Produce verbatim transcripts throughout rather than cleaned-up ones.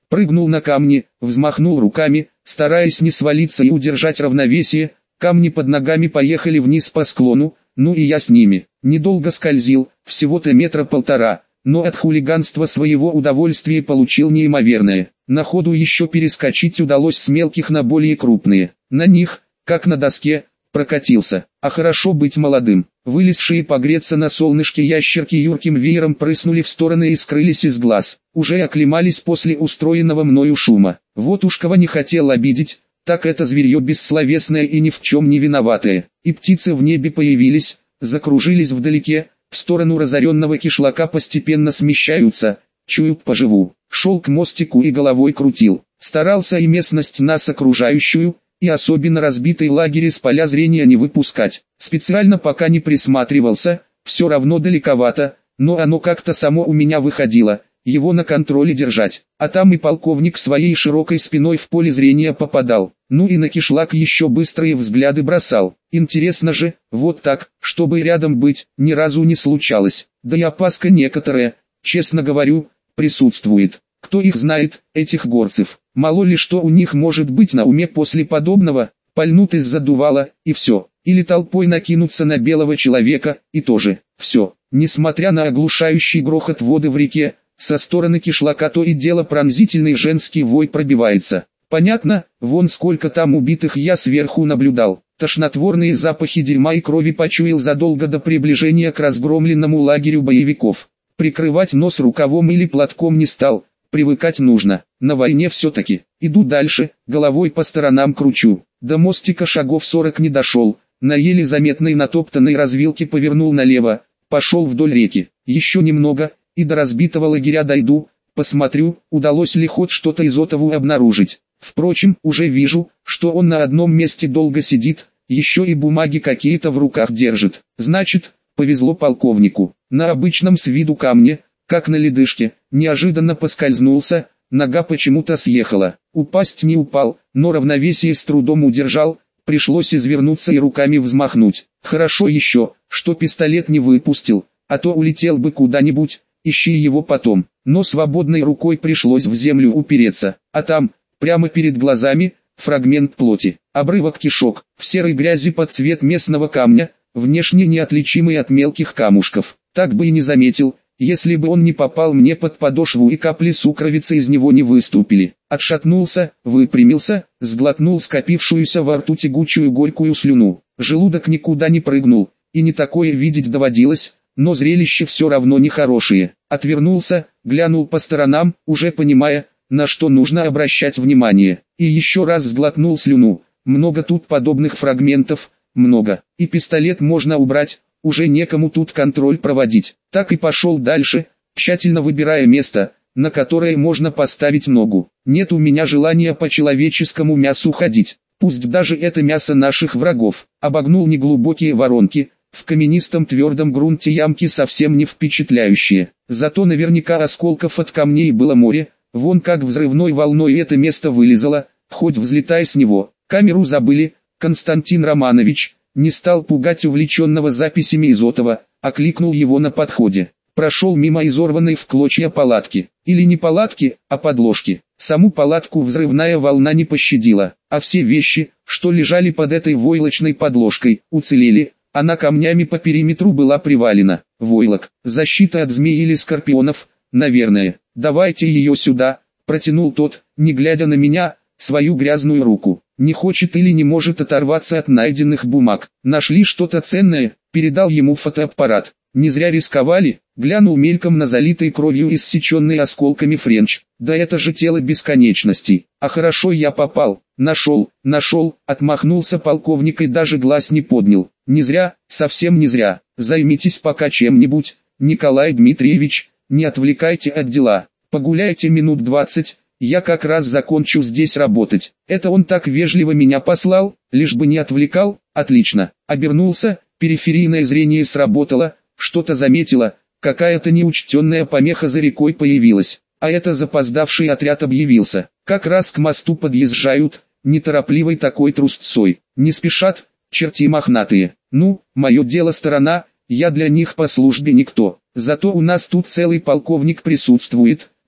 Прыгнул на камни, взмахнул руками, стараясь не свалиться и удержать равновесие. Камни под ногами поехали вниз по склону, ну и я с ними. Недолго скользил, всего-то метра полтора, но от хулиганства своего удовольствия получил неимоверное. На ходу еще перескочить удалось с мелких на более крупные. На них, как на доске, прокатился. А хорошо быть молодым. Вылезшие погреться на солнышке ящерки юрким веером прыснули в стороны и скрылись из глаз. Уже оклемались после устроенного мною шума. Вот уж кого не хотел обидеть, так это зверье бессловесное и ни в чем не виноватое. И птицы в небе появились, закружились вдалеке, в сторону разоренного кишлака постепенно смещаются. Чую, поживу. Шел к мостику и головой крутил. Старался и местность нас окружающую, и особенно разбитый лагерь из поля зрения не выпускать. Специально пока не присматривался, все равно далековато, но оно как-то само у меня выходило, его на контроле держать. А там и полковник своей широкой спиной в поле зрения попадал. Ну и на кишлак еще быстрые взгляды бросал. Интересно же, вот так, чтобы рядом быть, ни разу не случалось. Да и опаска некоторая, честно говорю, присутствует. Кто их знает, этих горцев? Мало ли что у них может быть на уме после подобного, пальнут из-за дувала, и все. Или толпой накинуться на белого человека, и тоже, все. Несмотря на оглушающий грохот воды в реке, со стороны кишлака то и дело пронзительный женский вой пробивается. Понятно, вон сколько там убитых я сверху наблюдал. Тошнотворные запахи дерьма и крови почуял задолго до приближения к разгромленному лагерю боевиков. Прикрывать нос рукавом или платком не стал, привыкать нужно. На войне все-таки. Иду дальше, головой по сторонам кручу. До мостика шагов сорок не дошел, на еле заметной натоптанной развилке повернул налево, пошел вдоль реки. Еще немного, и до разбитого лагеря дойду, посмотрю, удалось ли хоть что-то Изотову обнаружить. Впрочем, уже вижу, что он на одном месте долго сидит, еще и бумаги какие-то в руках держит. Значит, повезло полковнику. На обычном с виду камне, как на ледышке, неожиданно поскользнулся, нога почему-то съехала. Упасть не упал, но равновесие с трудом удержал, пришлось извернуться и руками взмахнуть. Хорошо еще, что пистолет не выпустил, а то улетел бы куда-нибудь, ищи его потом. Но свободной рукой пришлось в землю упереться, а там, прямо перед глазами, фрагмент плоти, обрывок кишок, в серой грязи под цвет местного камня, внешне неотличимый от мелких камушков. Так бы и не заметил, если бы он не попал мне под подошву и капли сукровицы из него не выступили. Отшатнулся, выпрямился, сглотнул скопившуюся во рту тягучую горькую слюну. Желудок никуда не прыгнул, и не такое видеть доводилось, но зрелище все равно нехорошее. Отвернулся, глянул по сторонам, уже понимая, на что нужно обращать внимание, и еще раз сглотнул слюну. Много тут подобных фрагментов, много, и пистолет можно убрать, уже некому тут контроль проводить. Так и пошел дальше, тщательно выбирая место, на которое можно поставить ногу. Нет у меня желания по человеческому мясу ходить, пусть даже это мясо наших врагов. Обогнул неглубокие воронки, в каменистом твердом грунте ямки совсем не впечатляющие, зато наверняка осколков от камней было море. Вон как взрывной волной это место вылезало, хоть взлетай с него. Камеру забыли, Константин Романович. Не стал пугать увлеченного записями Изотова, окликнул его на подходе. Прошел мимо изорванной в клочья палатки. Или не палатки, а подложки. Саму палатку взрывная волна не пощадила, а все вещи, что лежали под этой войлочной подложкой, уцелели. Она камнями по периметру была привалена. Войлок, защита от змей или скорпионов, наверное. «Давайте ее сюда», — протянул тот, не глядя на меня, свою грязную руку. Не хочет или не может оторваться от найденных бумаг. Нашли что-то ценное, передал ему фотоаппарат. Не зря рисковали, глянул мельком на залитый кровью иссеченный осколками френч. Да это же тело бесконечностей. А хорошо я попал. Нашел, нашел, отмахнулся полковник и даже глаз не поднял. Не зря, совсем не зря. Займитесь пока чем-нибудь, Николай Дмитриевич. Не отвлекайте от дела, погуляйте минут двадцать, я как раз закончу здесь работать. Это он так вежливо меня послал, лишь бы не отвлекал, отлично. Обернулся, периферийное зрение сработало, что-то заметила, какая-то неучтенная помеха за рекой появилась, а это запоздавший отряд объявился. Как раз к мосту подъезжают, неторопливой такой трусцой, не спешат, черти мохнатые. Ну, мое дело сторона, я для них по службе никто. Зато у нас тут целый полковник присутствует,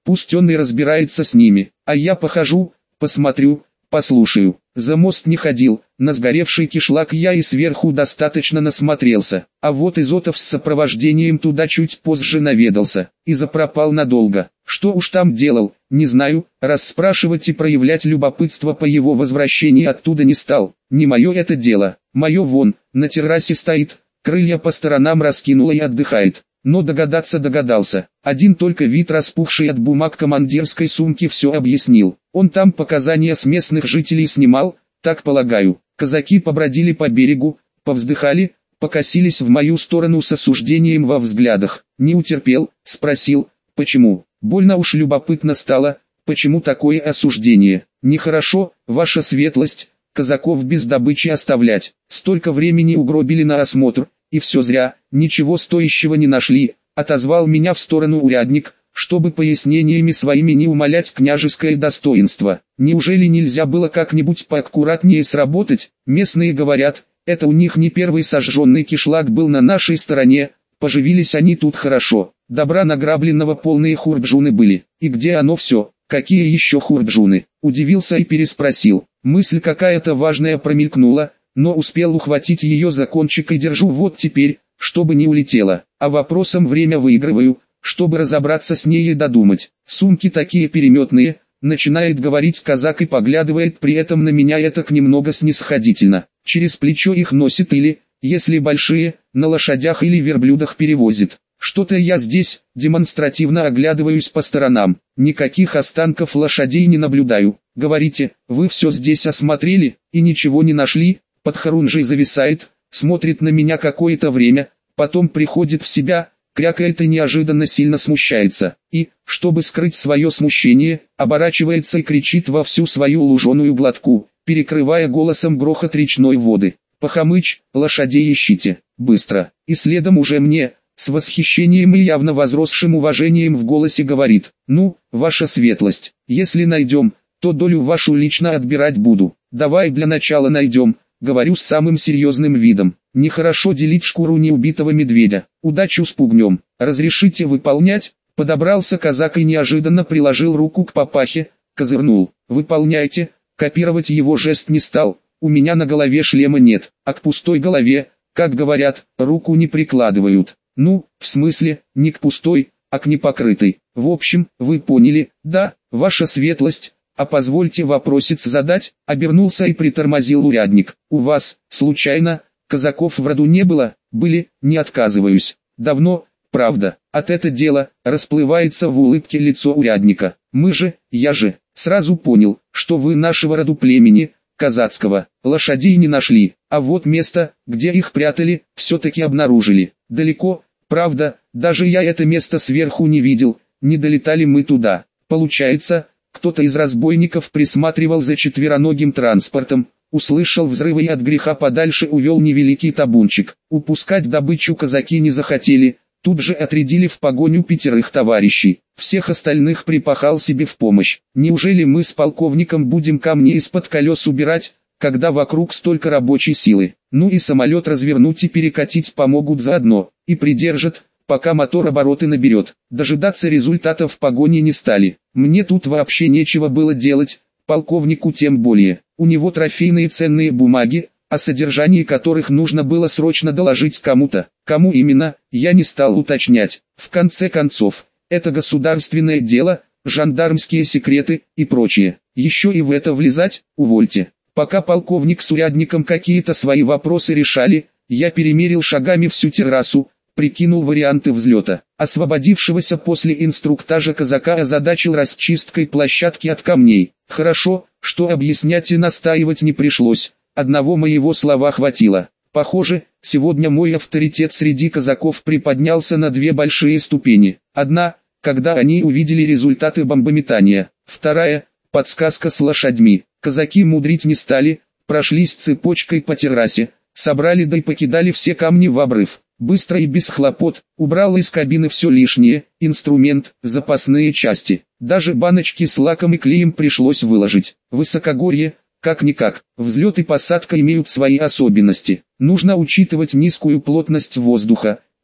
Пусть он и разбирается с ними, а я похожу, посмотрю, послушаю. За мост не ходил, на сгоревший кишлак я и сверху достаточно насмотрелся, а вот Изотов с сопровождением туда чуть позже наведался, и запропал надолго. Что уж там делал, не знаю, расспрашивать и проявлять любопытство по его возвращении оттуда не стал. Не мое это дело, мое вон, на террасе стоит, крылья по сторонам раскинула и отдыхает. Но догадаться догадался, один только вид распухшей от бумаг командирской сумки все объяснил. Он там показания с местных жителей снимал, так полагаю. Казаки побродили по берегу, повздыхали, покосились в мою сторону с осуждением во взглядах. Не утерпел, спросил, почему. Больно уж любопытно стало, почему такое осуждение. Нехорошо, ваша светлость, казаков без добычи оставлять. Столько времени угробили на осмотр. И все зря, ничего стоящего не нашли, отозвал меня в сторону урядник, чтобы пояснениями своими не умалять княжеское достоинство. Неужели нельзя было как-нибудь поаккуратнее сработать? Местные говорят, это у них не первый сожженный кишлак был на нашей стороне, поживились они тут хорошо, добра награбленного полные хурджуны были. И где оно все? Какие еще хурджуны? Удивился и переспросил. Мысль какая-то важная промелькнула, но успел ухватить ее за кончик и держу вот теперь, чтобы не улетела, а вопросом время выигрываю, чтобы разобраться с ней и додумать. Сумки такие переметные, начинает говорить казак и поглядывает при этом на меня этак немного снисходительно. Через плечо их носит или, если большие, на лошадях или верблюдах перевозит. Что-то я здесь, демонстративно оглядываюсь по сторонам, никаких останков лошадей не наблюдаю. Говорите, вы все здесь осмотрели, и ничего не нашли? Подхорунжий зависает, смотрит на меня какое-то время, потом приходит в себя, крякает и неожиданно сильно смущается, и, чтобы скрыть свое смущение, оборачивается и кричит во всю свою луженую глотку, перекрывая голосом грохот речной воды. «Пахомыч, лошадей ищите, быстро!» И следом уже мне, с восхищением и явно возросшим уважением в голосе говорит: «Ну, ваша светлость, если найдем, то долю вашу лично отбирать буду. Давай для начала найдем». Говорю с самым серьезным видом. Нехорошо делить шкуру неубитого медведя. Удачу спугнем. Разрешите выполнять? Подобрался казак и неожиданно приложил руку к папахе, козырнул. Выполняйте. Копировать его жест не стал. У меня на голове шлема нет, а к пустой голове, как говорят, руку не прикладывают. Ну, в смысле, не к пустой, а к непокрытой. В общем, вы поняли, да, ваша светлость. «А позвольте вопросец задать», — обернулся и притормозил урядник. «У вас, случайно, казаков в роду не было?» «Были, не отказываюсь. Давно, правда». От это дело, расплывается в улыбке лицо урядника. «Мы же, я же, сразу понял, что вы нашего роду племени, казацкого. Лошадей не нашли, а вот место, где их прятали, все-таки обнаружили. Далеко, правда, даже я это место сверху не видел, не долетали мы туда. Получается, кто-то из разбойников присматривал за четвероногим транспортом, услышал взрывы и от греха подальше увел невеликий табунчик. Упускать добычу казаки не захотели, тут же отрядили в погоню пятерых товарищей. Всех остальных припахал себе в помощь. Неужели мы с полковником будем камни из-под колес убирать, когда вокруг столько рабочей силы? Ну и самолет развернуть и перекатить помогут заодно, и придержат, пока мотор обороты наберет. Дожидаться результатов погони не стали. Мне тут вообще нечего было делать, полковнику тем более. У него трофейные ценные бумаги, о содержании которых нужно было срочно доложить кому-то. Кому именно, я не стал уточнять. В конце концов, это государственное дело, жандармские секреты и прочее. Еще и в это влезать, увольте. Пока полковник с урядником какие-то свои вопросы решали, я перемерил шагами всю террасу, прикинул варианты взлета. Освободившегося после инструктажа казака озадачил расчисткой площадки от камней. Хорошо, что объяснять и настаивать не пришлось, одного моего слова хватило. Похоже, сегодня мой авторитет среди казаков приподнялся на две большие ступени. Одна, когда они увидели результаты бомбометания. Вторая, подсказка с лошадьми. Казаки мудрить не стали, прошлись цепочкой по террасе, собрали да и покидали все камни в обрыв. Быстро и без хлопот, убрал из кабины все лишнее, инструмент, запасные части. Даже баночки с лаком и клеем пришлось выложить. Высокогорье, как-никак, взлет и посадка имеют свои особенности. Нужно учитывать низкую плотность воздуха,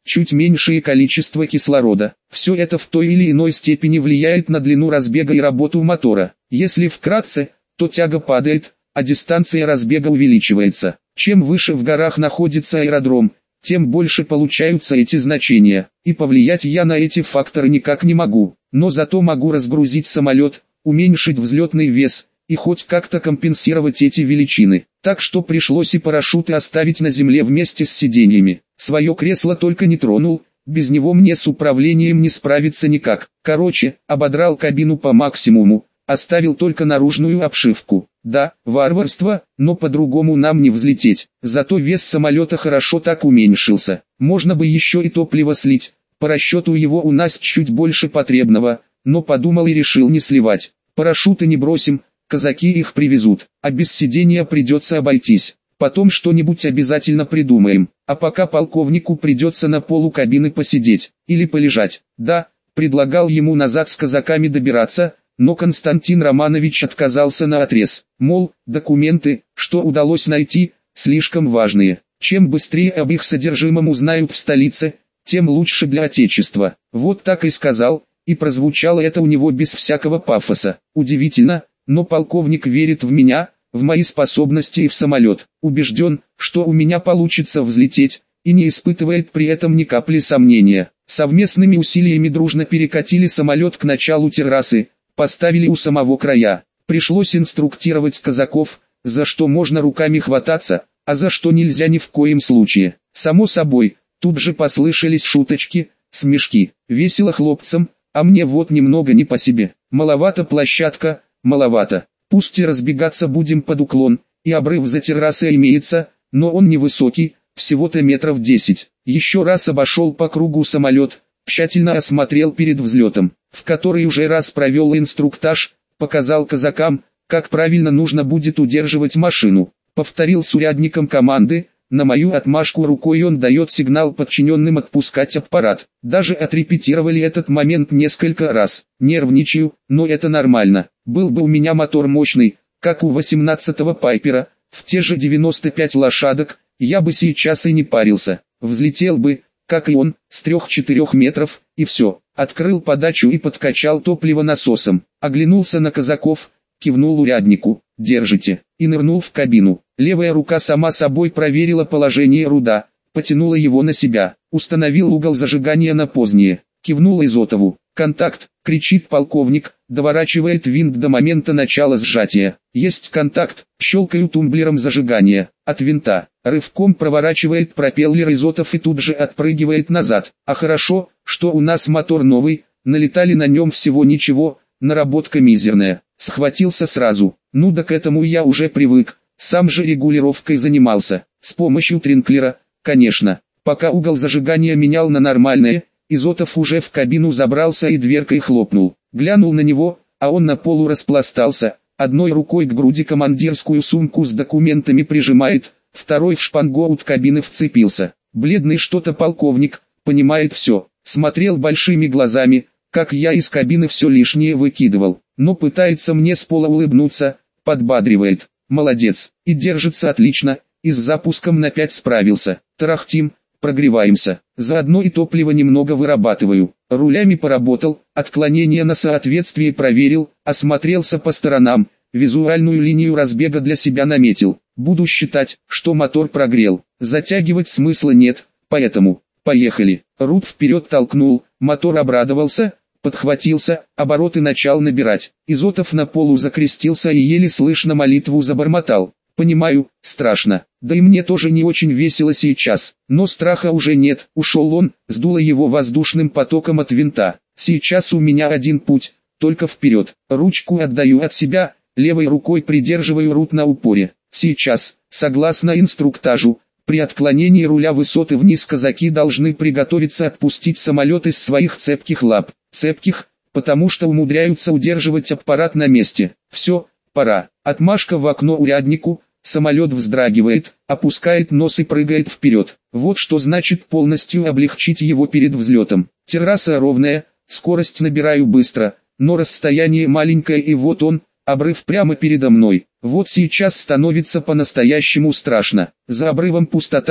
чуть меньшее количество кислорода. Все это в той или иной степени влияет на длину разбега и работу мотора. Если вкратце, то тяга падает, а дистанция разбега увеличивается. Чем выше в горах находится аэродром, тем больше получаются эти значения. И повлиять я на эти факторы никак не могу. Но зато могу разгрузить самолет, уменьшить взлетный вес и хоть как-то компенсировать эти величины. Так что пришлось и парашюты оставить на земле вместе с сиденьями. Свое кресло только не тронул, без него мне с управлением не справиться никак. Короче, ободрал кабину по максимуму, оставил только наружную обшивку. Да, варварство, но по-другому нам не взлететь. Зато вес самолета хорошо так уменьшился. Можно бы еще и топливо слить, по расчету его у нас чуть больше потребного, но подумал и решил не сливать. Парашюты не бросим, казаки их привезут, а без сидения придется обойтись. Потом что-нибудь обязательно придумаем, а пока полковнику придется на полу кабины посидеть, или полежать. Да, предлагал ему назад с казаками добираться, но Константин Романович отказался наотрез. Мол, документы, что удалось найти, слишком важные. Чем быстрее об их содержимом узнают в столице, тем лучше для Отечества. Вот так и сказал, и прозвучало это у него без всякого пафоса. Удивительно, но полковник верит в меня, в мои способности и в самолет. Убежден, что у меня получится взлететь, и не испытывает при этом ни капли сомнения. Совместными усилиями дружно перекатили самолет к началу террасы, поставили у самого края. Пришлось инструктировать казаков, за что можно руками хвататься, а за что нельзя ни в коем случае. Само собой, тут же послышались шуточки, смешки. Весело хлопцам, а мне вот немного не по себе. Маловато площадка, маловато. Пусть и разбегаться будем под уклон, и обрыв за террасой имеется, но он невысокий, всего-то метров десять. Еще раз обошел по кругу самолет, тщательно осмотрел перед взлетом, в который уже раз провел инструктаж, показал казакам, как правильно нужно будет удерживать машину. Повторил с урядником команды, на мою отмашку рукой он дает сигнал подчиненным отпускать аппарат. Даже отрепетировали этот момент несколько раз. Нервничаю, но это нормально. Был бы у меня мотор мощный, как у восемнадцатого Пайпера, в те же девяносто пять лошадок, я бы сейчас и не парился. Взлетел бы, как и он, с трех-четырех метров, и все. Открыл подачу и подкачал топливо насосом. Оглянулся на казаков, кивнул уряднику, держите, и нырнул в кабину. Левая рука сама собой проверила положение руда, потянула его на себя, установил угол зажигания на позднее, кивнул Изотову. «Контакт!» — кричит полковник, доворачивает винт до момента начала сжатия. «Есть контакт!» — щелкаю тумблером зажигания. От винта, рывком проворачивает пропеллер Изотов и тут же отпрыгивает назад. А хорошо, что у нас мотор новый, налетали на нем всего ничего, наработка мизерная. Схватился сразу. Ну да к этому я уже привык, сам же регулировкой занимался. С помощью тринклера, конечно. Пока угол зажигания менял на нормальное, Изотов уже в кабину забрался и дверкой хлопнул. Глянул на него, а он на полу распластался, одной рукой к груди командирскую сумку с документами прижимает, второй в шпангоут кабины вцепился. Бледный что-то полковник, понимает все, смотрел большими глазами, как я из кабины все лишнее выкидывал, но пытается мне с пола улыбнуться, подбадривает. Молодец, и держится отлично, и с запуском на пять справился. Тарахтим, прогреваемся, заодно и топливо немного вырабатываю. Рулями поработал, отклонение на соответствие проверил, осмотрелся по сторонам, визуальную линию разбега для себя наметил. Буду считать, что мотор прогрел, затягивать смысла нет, поэтому, поехали. Рут вперед толкнул, мотор обрадовался, подхватился, обороты начал набирать. Изотов на полу закрестился и еле слышно молитву забормотал. Понимаю, страшно, да и мне тоже не очень весело сейчас, но страха уже нет, ушел он, сдуло его воздушным потоком от винта. Сейчас у меня один путь, только вперед, ручку отдаю от себя, левой рукой придерживаю Рут на упоре. Сейчас, согласно инструктажу, при отклонении руля высоты вниз казаки должны приготовиться отпустить самолет из своих цепких лап. Цепких, потому что умудряются удерживать аппарат на месте. Все, пора. Отмашка в окно уряднику, самолет вздрагивает, опускает нос и прыгает вперед. Вот что значит полностью облегчить его перед взлетом. Терраса ровная, скорость набираю быстро, но расстояние маленькое и вот он, обрыв прямо передо мной. Вот сейчас становится по-настоящему страшно. За обрывом пустота,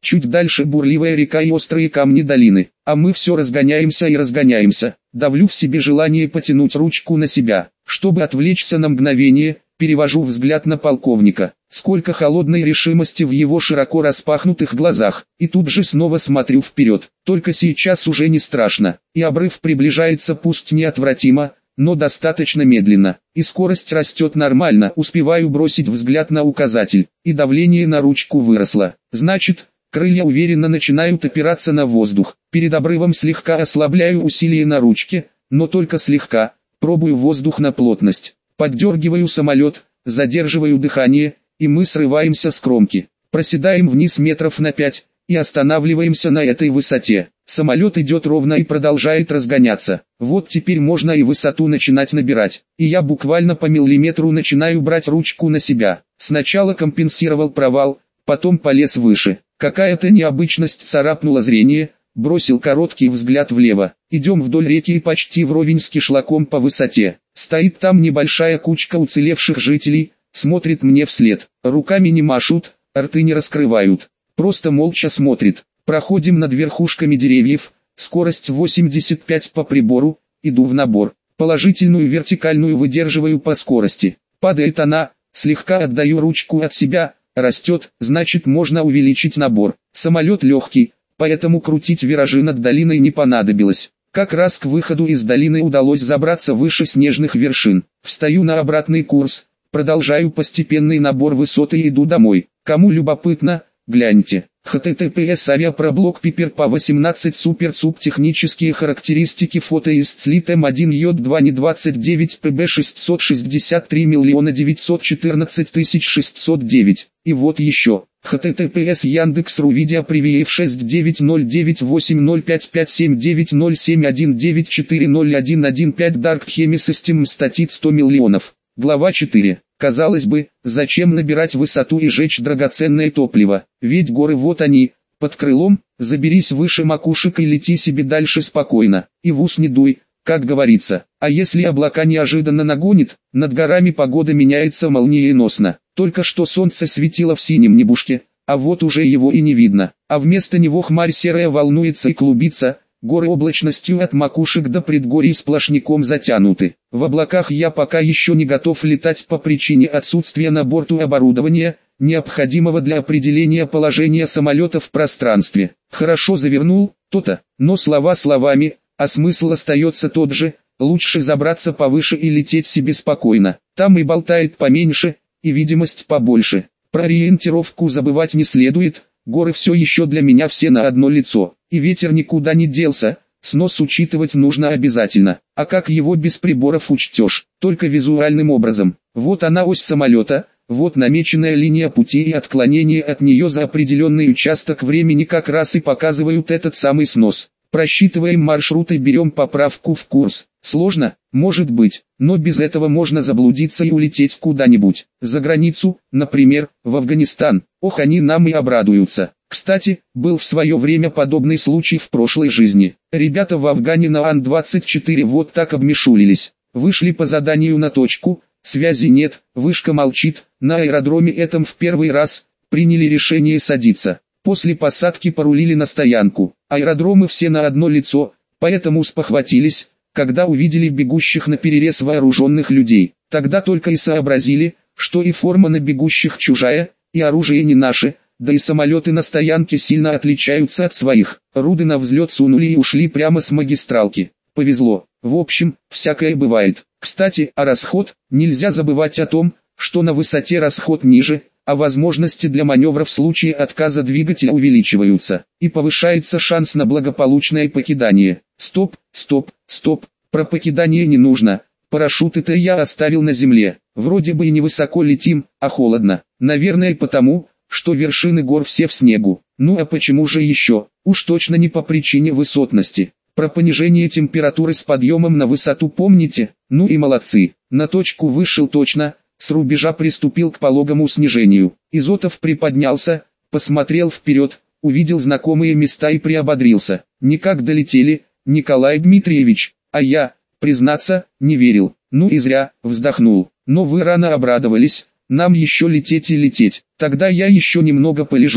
Чуть дальше бурливая река и острые камни долины, а мы все разгоняемся и разгоняемся. Давлю в себе желание потянуть ручку на себя, чтобы отвлечься на мгновение. Перевожу взгляд на полковника. Сколько холодной решимости в его широко распахнутых глазах. И тут же снова смотрю вперед. Только сейчас уже не страшно. И обрыв приближается пусть неотвратимо, но достаточно медленно. И скорость растет нормально. Успеваю бросить взгляд на указатель. И давление на ручку выросло. Значит, крылья уверенно начинают опираться на воздух. Перед обрывом слегка ослабляю усилие на ручке, но только слегка. Пробую воздух на плотность. Поддергиваю самолет, задерживаю дыхание, и мы срываемся с кромки. Проседаем вниз метров на пять, и останавливаемся на этой высоте. Самолет идет ровно и продолжает разгоняться. Вот теперь можно и высоту начинать набирать. И я буквально по миллиметру начинаю брать ручку на себя. Сначала компенсировал провал, потом полез выше. Какая-то необычность царапнула зрение. Бросил короткий взгляд влево. Идем вдоль реки и почти вровень с кишлаком по высоте. Стоит там небольшая кучка уцелевших жителей, смотрит мне вслед. Руками не машут, рты не раскрывают. Просто молча смотрит. Проходим над верхушками деревьев, скорость восемьдесят пять по прибору, иду в набор. Положительную вертикальную выдерживаю по скорости. Падает она, слегка отдаю ручку от себя, растет, значит можно увеличить набор. Самолет легкий. Поэтому крутить виражи над долиной не понадобилось. Как раз к выходу из долины удалось забраться выше снежных вершин. Встаю на обратный курс, продолжаю постепенный набор высоты и иду домой. Кому любопытно, гляньте. эйч ти ти пи эс авиапроблог Piper по восемнадцать Super Sub технические характеристики фото из Цлит эм один Й два не двадцать девять пэ бэ шестьсот шестьдесят три миллиона девятьсот четырнадцать тысяч шестьсот девять. И вот еще. эйч ти ти пи эс Яндекс.ру видео превьюев шесть девять ноль девять восемь ноль пять пять семь девять ноль семь один девять четыре ноль один один пять Dark Chemi System статит сто миллионов. Глава четыре. Казалось бы, зачем набирать высоту и жечь драгоценное топливо, ведь горы вот они, под крылом, заберись выше макушек и лети себе дальше спокойно, и в ус не дуй, как говорится. А если облака неожиданно нагонит, над горами погода меняется молниеносно. Только что солнце светило в синем небушке, а вот уже его и не видно, а вместо него хмарь серая волнуется и клубится. Горы облачностью от макушек до предгорий сплошняком затянуты. В облаках я пока еще не готов летать по причине отсутствия на борту оборудования, необходимого для определения положения самолета в пространстве. Хорошо завернул, то-то, но слова словами, а смысл остается тот же, лучше забраться повыше и лететь себе спокойно. Там и болтает поменьше, и видимость побольше. Про ориентировку забывать не следует. Горы все еще для меня все на одно лицо, и ветер никуда не делся, снос учитывать нужно обязательно, а как его без приборов учтешь, только визуальным образом. Вот она ось самолета, вот намеченная линия пути и отклонение от нее за определенный участок времени как раз и показывают этот самый снос. Просчитываем маршрут и берем поправку в курс. Сложно? Может быть, но без этого можно заблудиться и улететь куда-нибудь. За границу, например, в Афганистан. Ох, они нам и обрадуются. Кстати, был в свое время подобный случай в прошлой жизни. Ребята в Афгане на Ан двадцать четыре вот так обмешулились. Вышли по заданию на точку, связи нет, вышка молчит. На аэродроме этом в первый раз приняли решение садиться. После посадки порулили на стоянку. Аэродромы все на одно лицо, поэтому спохватились, когда увидели бегущих на перерез вооруженных людей. Тогда только и сообразили, что и форма на бегущих чужая, и оружие не наше, да и самолеты на стоянке сильно отличаются от своих. Руды на взлет сунули и ушли прямо с магистралки. Повезло. В общем, всякое бывает. Кстати, а расход, нельзя забывать о том, что на высоте расход ниже, а возможности для маневра в случае отказа двигателя увеличиваются, и повышается шанс на благополучное покидание. Стоп, стоп, стоп, про покидание не нужно, парашюты-то я оставил на земле, вроде бы и не высоко летим, а холодно, наверное потому, что вершины гор все в снегу. Ну а почему же еще? Уж точно не по причине высотности. Про понижение температуры с подъемом на высоту помните? Ну и молодцы, на точку вышел точно. С рубежа приступил к пологому снижению. Изотов приподнялся, посмотрел вперед, увидел знакомые места и приободрился. Никак долетели, Николай Дмитриевич, а я, признаться, не верил. Ну и зря, вздохнул. Но вы рано обрадовались, нам еще лететь и лететь. Тогда я еще немного полежу,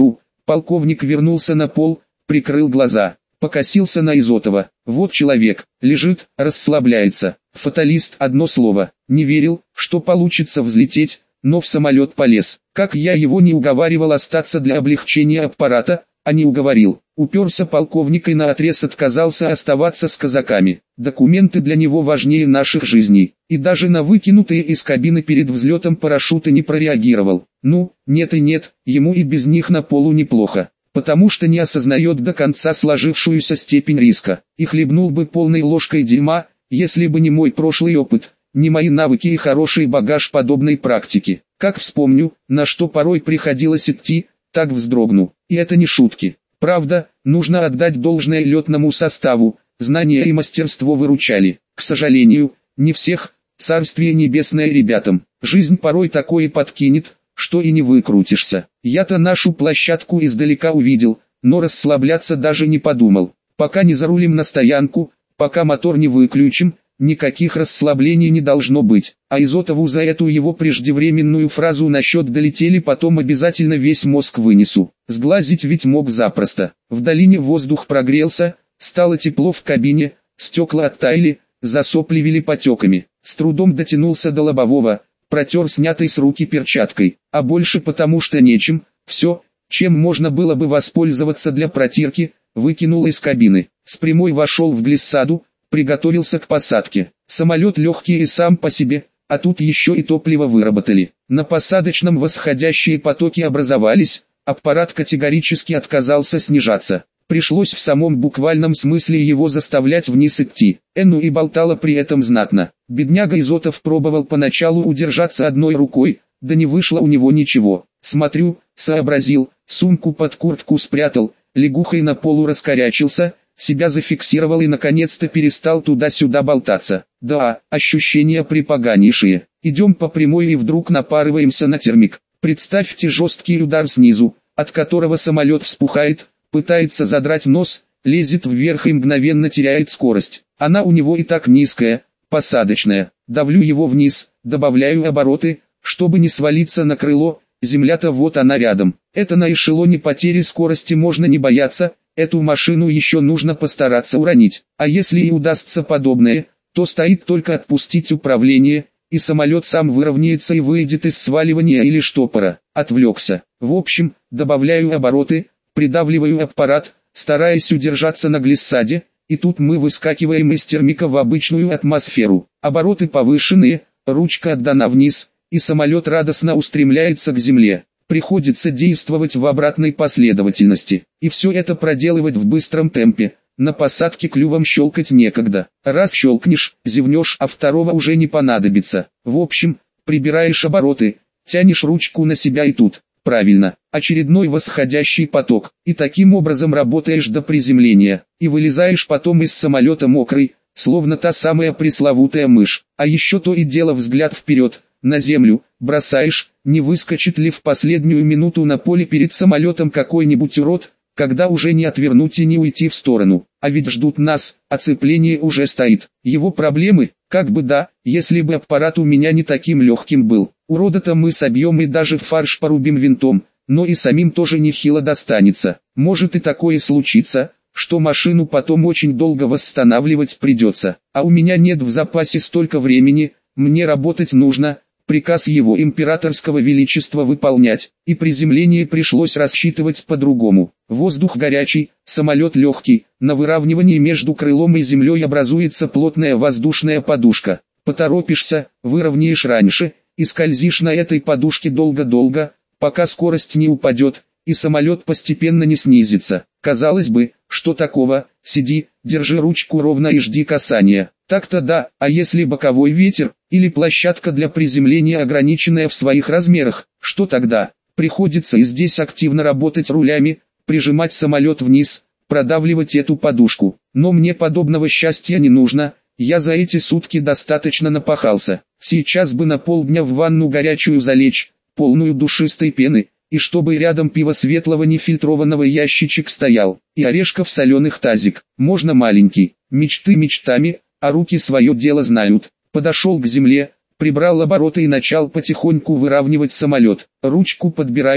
Полковник вернулся на пол, прикрыл глаза, покосился на Изотова. Вот человек, лежит, расслабляется. Фаталист, одно слово. Не верил, что получится взлететь, но в самолет полез. Как я его не уговаривал остаться для облегчения аппарата, а не уговорил. Уперся полковник и наотрез отказался оставаться с казаками. Документы для него важнее наших жизней. И даже на выкинутые из кабины перед взлетом парашюты не прореагировал. Ну, нет и нет, ему и без них на полу неплохо. Потому что не осознает до конца сложившуюся степень риска. И хлебнул бы полной ложкой дерьма, если бы не мой прошлый опыт, не мои навыки и хороший багаж подобной практики. Как вспомню, на что порой приходилось идти, так вздрогну. И это не шутки. Правда, нужно отдать должное летному составу, знания и мастерство выручали. К сожалению, не всех, царствие небесное ребятам. Жизнь порой такое подкинет, что и не выкрутишься. Я-то нашу площадку издалека увидел, но расслабляться даже не подумал. Пока не зарулим на стоянку, пока мотор не выключим, никаких расслаблений не должно быть. А Изотову за эту его преждевременную фразу насчет долетели потом обязательно весь мозг вынесу. Сглазить ведь мог запросто. В долине воздух прогрелся, стало тепло в кабине, стекла оттаяли, засопливили потеками. С трудом дотянулся до лобового, протер снятой с руки перчаткой, а больше потому что нечем. Все, чем можно было бы воспользоваться для протирки, выкинул из кабины. С прямой вошел в глиссаду, приготовился к посадке. Самолет легкий и сам по себе, а тут еще и топливо выработали. На посадочном восходящие потоки образовались, аппарат категорически отказался снижаться. Пришлось в самом буквальном смысле его заставлять вниз идти. Энну и болтала при этом знатно. Бедняга Изотов пробовал поначалу удержаться одной рукой, да не вышло у него ничего. Смотрю, сообразил, сумку под куртку спрятал, лягухой на полу раскорячился, себя зафиксировал и наконец-то перестал туда-сюда болтаться. Да, ощущения припоганейшие. Идем по прямой и вдруг напарываемся на термик. Представьте жесткий удар снизу, от которого самолет вспухает, пытается задрать нос, лезет вверх и мгновенно теряет скорость. Она у него и так низкая, посадочная. Давлю его вниз, добавляю обороты, чтобы не свалиться на крыло, земля-то вот она рядом. Это на эшелоне потери скорости можно не бояться, эту машину еще нужно постараться уронить. А если и удастся подобное, то стоит только отпустить управление, и самолет сам выровняется и выйдет из сваливания или штопора. Отвлекся. В общем, добавляю обороты, придавливаю аппарат, стараясь удержаться на глиссаде, и тут мы выскакиваем из термика в обычную атмосферу. Обороты повышенные, ручка отдана вниз, и самолет радостно устремляется к земле. Приходится действовать в обратной последовательности, и все это проделывать в быстром темпе. На посадке клювом щелкать некогда. Раз щелкнешь, зевнешь, а второго уже не понадобится. В общем, прибираешь обороты, тянешь ручку на себя и тут, правильно, очередной восходящий поток. И таким образом работаешь до приземления, и вылезаешь потом из самолета мокрый, словно та самая пресловутая мышь. А еще то и дело взгляд вперед, на землю, бросаешь, не выскочит ли в последнюю минуту на поле перед самолетом какой-нибудь урод, когда уже не отвернуть и не уйти в сторону. А ведь ждут нас, оцепление уже стоит. Его проблемы, как бы да, если бы аппарат у меня не таким легким был. Урода-то мы собьем и даже фарш порубим винтом, но и самим тоже нехило достанется. Может и такое случится, что машину потом очень долго восстанавливать придется. А у меня нет в запасе столько времени, мне работать нужно. Приказ его императорского величества выполнять, и приземление пришлось рассчитывать по-другому. Воздух горячий, самолет легкий, на выравнивании между крылом и землей образуется плотная воздушная подушка. Поторопишься, выровняешь раньше, и скользишь на этой подушке долго-долго, пока скорость не упадет, и самолет постепенно не снизится. Казалось бы, что такого, сиди, держи ручку ровно и жди касания. Так-то да, а если боковой ветер, или площадка для приземления ограниченная в своих размерах, что тогда? Приходится и здесь активно работать рулями, прижимать самолет вниз, продавливать эту подушку. Но мне подобного счастья не нужно, я за эти сутки достаточно напахался. Сейчас бы на полдня в ванну горячую залечь, полную душистой пены, и чтобы рядом пива светлого нефильтрованного ящичек стоял, и орешков соленых тазик, можно маленький, мечты мечтами, а руки свое дело знают. Подошел к земле, прибрал обороты и начал потихоньку выравнивать самолет. Ручку подбираю,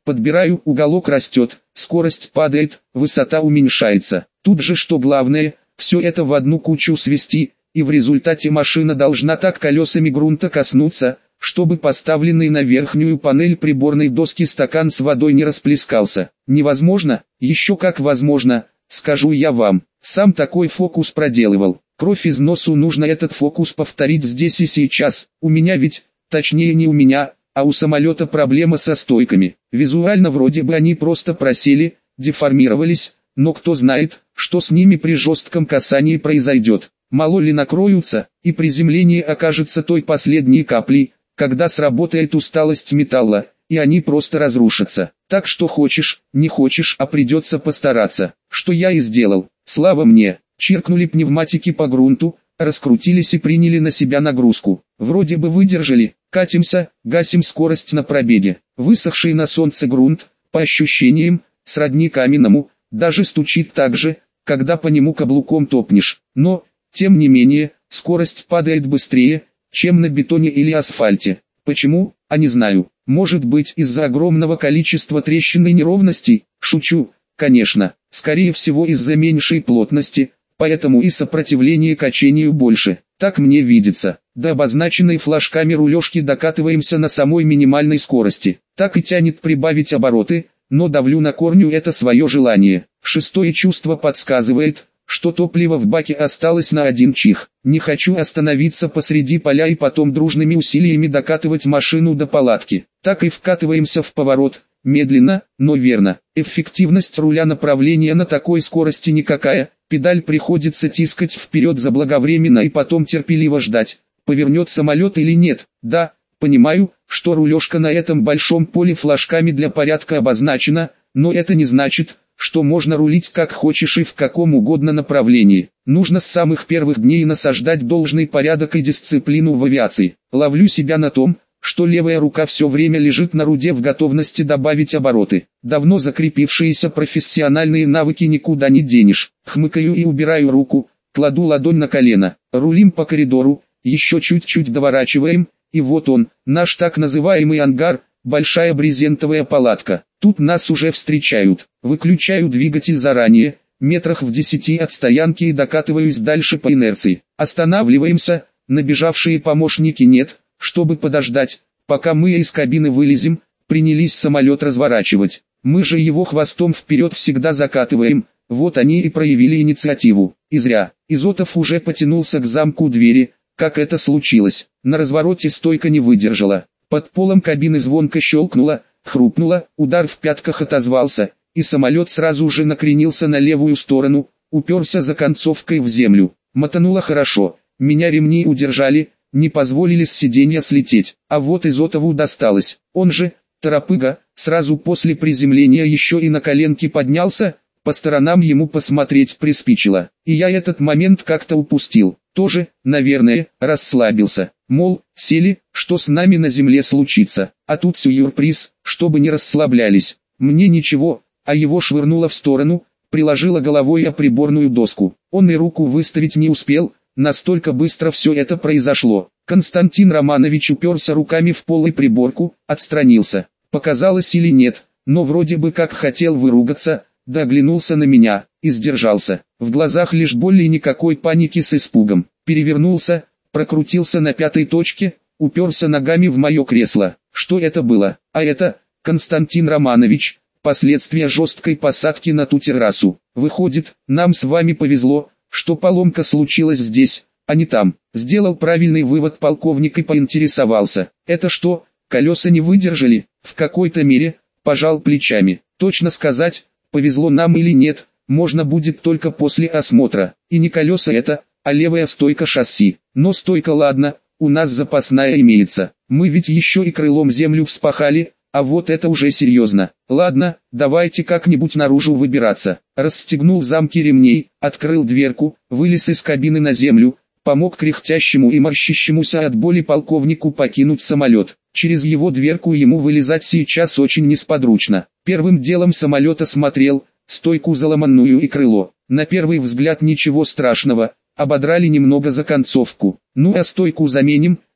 Подбираю, уголок растет, скорость падает, высота уменьшается. Тут же что главное, все это в одну кучу свести, и в результате машина должна так колесами грунта коснуться, чтобы поставленный на верхнюю панель приборной доски стакан с водой не расплескался. Невозможно? Еще как возможно, скажу я вам. Сам такой фокус проделывал. Кровь из носу, нужно этот фокус повторить здесь и сейчас. У меня ведь, точнее не у меня, а у самолета проблема со стойками. Визуально вроде бы они просто просели, деформировались, но кто знает, что с ними при жестком касании произойдет. Мало ли накроются, и приземление окажется той последней каплей, когда сработает усталость металла, и они просто разрушатся. Так что хочешь, не хочешь, а придется постараться. Что я и сделал. Слава мне. Чиркнули пневматики по грунту, раскрутились и приняли на себя нагрузку. Вроде бы выдержали, катимся, гасим скорость на пробеге. Высохший на солнце грунт, по ощущениям, сродни каменному, даже стучит так же, когда по нему каблуком топнешь. Но, тем не менее, скорость падает быстрее, чем на бетоне или асфальте. Почему? А не знаю. Может быть из-за огромного количества трещин и неровностей? Шучу, конечно. Скорее всего из-за меньшей плотности, поэтому и сопротивление качению больше. Так мне видится. До обозначенной флажками рулежки докатываемся на самой минимальной скорости. Так и тянет прибавить обороты, но давлю на корню это свое желание. Шестое чувство подсказывает, что топливо в баке осталось на один чих. Не хочу остановиться посреди поля и потом дружными усилиями докатывать машину до палатки. Так и вкатываемся в поворот, медленно, но верно. Эффективность руля направления на такой скорости никакая, педаль приходится тискать вперед заблаговременно и потом терпеливо ждать, повернет самолет или нет. Да, понимаю, что рулежка на этом большом поле флажками для порядка обозначена, но это не значит, что можно рулить как хочешь и в каком угодно направлении. Нужно с самых первых дней насаждать должный порядок и дисциплину в авиации. Ловлю себя на том, что левая рука все время лежит на руде в готовности добавить обороты. Давно закрепившиеся профессиональные навыки никуда не денешь. Хмыкаю и убираю руку, кладу ладонь на колено. Рулим по коридору, еще чуть-чуть доворачиваем, и вот он, наш так называемый ангар, большая брезентовая палатка. Тут нас уже встречают. Выключаю двигатель заранее, метрах в десяти от стоянки и докатываюсь дальше по инерции. Останавливаемся, набежавшие помощники нет, чтобы подождать, пока мы из кабины вылезем, принялись самолет разворачивать. Мы же его хвостом вперед всегда закатываем, вот они и проявили инициативу. И зря. Изотов уже потянулся к замку двери, как это случилось. На развороте стойка не выдержала. Под полом кабины звонко щелкнуло, хрупнуло, удар в пятках отозвался, и самолет сразу же накренился на левую сторону, уперся за концовкой в землю. Мотануло хорошо, меня ремни удержали, не позволили с сиденья слететь, а вот Изотову досталось. Он же, торопыга, сразу после приземления еще и на коленки поднялся, по сторонам ему посмотреть приспичило. И я этот момент как-то упустил. Тоже, наверное, расслабился. Мол, сели, что с нами на земле случится. А тут сюрприз, чтобы не расслаблялись. Мне ничего, а его швырнуло в сторону, приложило головой о приборную доску. Он и руку выставить не успел, настолько быстро все это произошло. Константин Романович уперся руками в пол и приборку, отстранился. Показалось или нет, но вроде бы как хотел выругаться, да оглянулся на меня, и сдержался. В глазах лишь боль и никакой паники с испугом. Перевернулся, прокрутился на пятой точке, уперся ногами в мое кресло. Что это было? А это, Константин Романович, последствия жесткой посадки на ту террасу. Выходит, нам с вами повезло, что поломка случилась здесь, а не там. Сделал правильный вывод полковник и поинтересовался. Это что, колеса не выдержали? В какой-то мере, пожал плечами. Точно сказать, повезло нам или нет, можно будет только после осмотра. И не колеса это, а левая стойка шасси. Но стойка ладно, у нас запасная имеется. Мы ведь еще и крылом землю вспахали, а вот это уже серьезно. Ладно, давайте как-нибудь наружу выбираться. Расстегнул замки ремней, открыл дверку, вылез из кабины на землю, помог кряхтящему и морщащемуся от боли полковнику покинуть самолет. Через его дверку ему вылезать сейчас очень несподручно. Первым делом самолет осмотрел, стойку заломанную и крыло. На первый взгляд ничего страшного, ободрали немного за концовку. Ну а стойку заменим,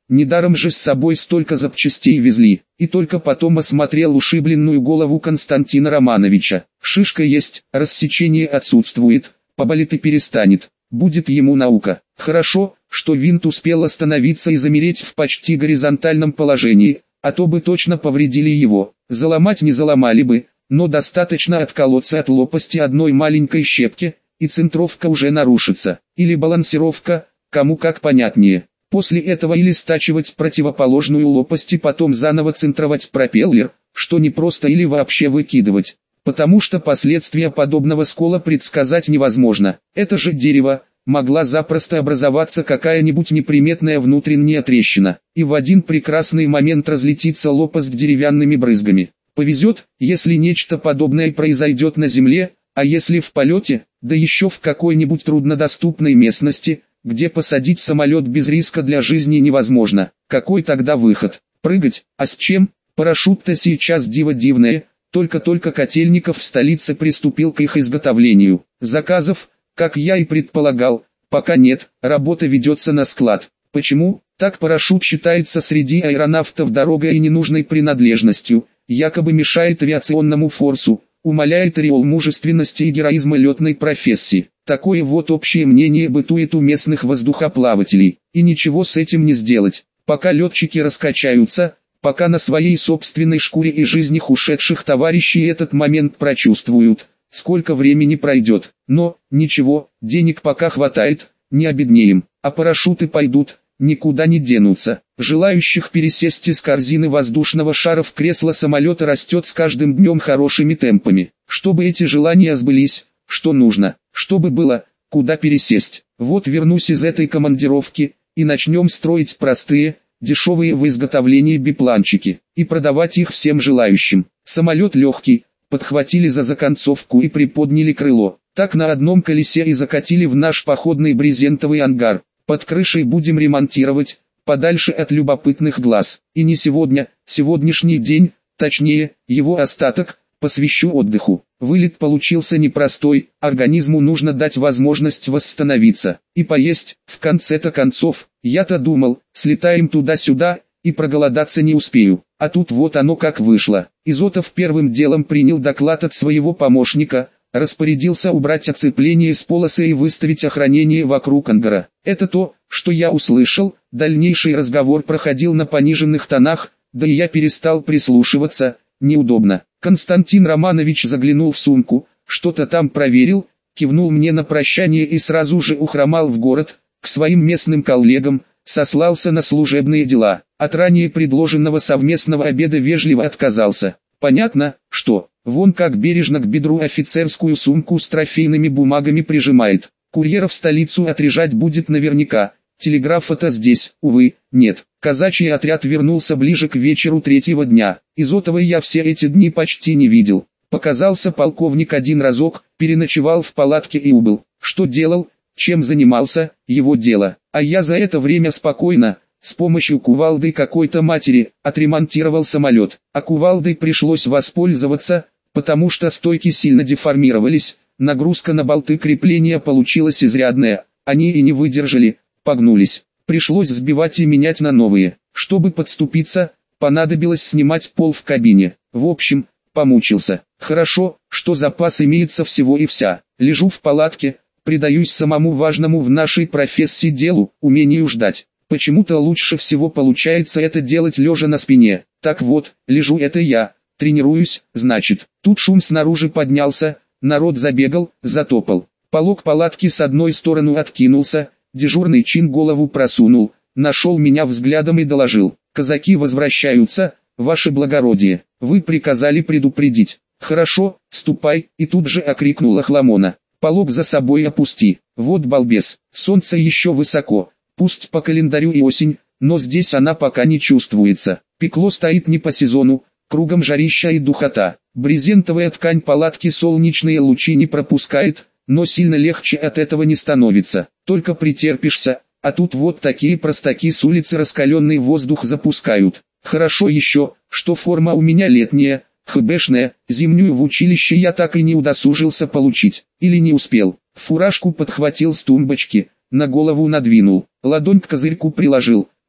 недаром же с собой столько запчастей везли. И только потом осмотрел ушибленную голову Константина Романовича. Шишка есть, рассечение отсутствует, поболит и перестанет. Будет ему наука. Хорошо, что винт успел остановиться и замереть в почти горизонтальном положении, а то бы точно повредили его. Заломать не заломали бы, но достаточно отколоться от лопасти одной маленькой щепки, и центровка уже нарушится. Или балансировка, кому как понятнее. После этого или стачивать противоположную лопасть и потом заново центровать пропеллер, что непросто, или вообще выкидывать. Потому что последствия подобного скола предсказать невозможно. Это же дерево, могла запросто образоваться какая-нибудь неприметная внутренняя трещина, и в один прекрасный момент разлетится лопасть деревянными брызгами. Повезет, если нечто подобное произойдет на земле, а если в полете, да еще в какой-нибудь труднодоступной местности, где посадить самолет без риска для жизни невозможно. Какой тогда выход? Прыгать? А с чем? Парашют-то сейчас диво дивное. Только-только Котельников в столице приступил к их изготовлению. Заказов, как я и предполагал, пока нет, работа ведется на склад. Почему? Так парашют считается среди аэронавтов дорогой и ненужной принадлежностью, якобы мешает авиационному форсу, умаляет ореол мужественности и героизма летной профессии. Такое вот общее мнение бытует у местных воздухоплавателей, и ничего с этим не сделать. Пока летчики раскачаются, пока на своей собственной шкуре и жизнях ушедших товарищей этот момент прочувствуют, сколько времени пройдет. Но, ничего, денег пока хватает, не обеднеем, а парашюты пойдут, никуда не денутся. Желающих пересесть из корзины воздушного шара в кресло самолета растет с каждым днем хорошими темпами. Чтобы эти желания сбылись, что нужно, чтобы было, куда пересесть. Вот вернусь из этой командировки, и начнем строить простые, дешевые в изготовлении бипланчики, и продавать их всем желающим. Самолет легкий, подхватили за законцовку и приподняли крыло. Так на одном колесе и закатили в наш походный брезентовый ангар. Под крышей будем ремонтировать, подальше от любопытных глаз. И не сегодня, сегодняшний день, точнее, его остаток, посвящу отдыху. Вылет получился непростой, организму нужно дать возможность восстановиться и поесть. В конце-то концов, я-то думал, слетаем туда-сюда, и проголодаться не успею. А тут вот оно как вышло. Изотов первым делом принял доклад от своего помощника, распорядился убрать оцепление с полосы и выставить охранение вокруг ангара. Это то, что я услышал. Дальнейший разговор проходил на пониженных тонах, да и я перестал прислушиваться, неудобно. Константин Романович заглянул в сумку, что-то там проверил, кивнул мне на прощание и сразу же ухромал в город, к своим местным коллегам, сослался на служебные дела. От ранее предложенного совместного обеда вежливо отказался. Понятно, что, вон как бережно к бедру офицерскую сумку с трофейными бумагами прижимает. Курьера в столицу отряжать будет наверняка, телеграфа-то здесь, увы, нет. Казачий отряд вернулся ближе к вечеру третьего дня. Изотовой я все эти дни почти не видел. Показался полковник один разок, переночевал в палатке и убыл. Что делал, чем занимался, его дело. А я за это время спокойно, с помощью кувалды какой-то матери, отремонтировал самолет. А кувалдой пришлось воспользоваться, потому что стойки сильно деформировались, нагрузка на болты крепления получилась изрядная, они и не выдержали, погнулись. Пришлось сбивать и менять на новые. Чтобы подступиться, понадобилось снимать пол в кабине. В общем, помучился. Хорошо, что запас имеется всего и вся. Лежу в палатке, предаюсь самому важному в нашей профессии делу, умению ждать. Почему-то лучше всего получается это делать лежа на спине. Так вот, лежу это я, тренируюсь, значит. Тут шум снаружи поднялся, народ забегал, затопал. Полог палатки с одной стороны откинулся, дежурный чин голову просунул, нашел меня взглядом и доложил. Казаки возвращаются, ваше благородие, вы приказали предупредить. Хорошо, ступай, и тут же окрикнул Охламона. Полог за собой опусти, вот балбес, солнце еще высоко, пусть по календарю и осень, но здесь она пока не чувствуется. Пекло стоит не по сезону, кругом жарища и духота. Брезентовая ткань палатки солнечные лучи не пропускает, но сильно легче от этого не становится. Только претерпишься, а тут вот такие простаки с улицы раскаленный воздух запускают. Хорошо еще, что форма у меня летняя, хэбэшная, зимнюю в училище я так и не удосужился получить, или не успел. Фуражку подхватил с тумбочки, на голову надвинул, ладонь к козырьку приложил,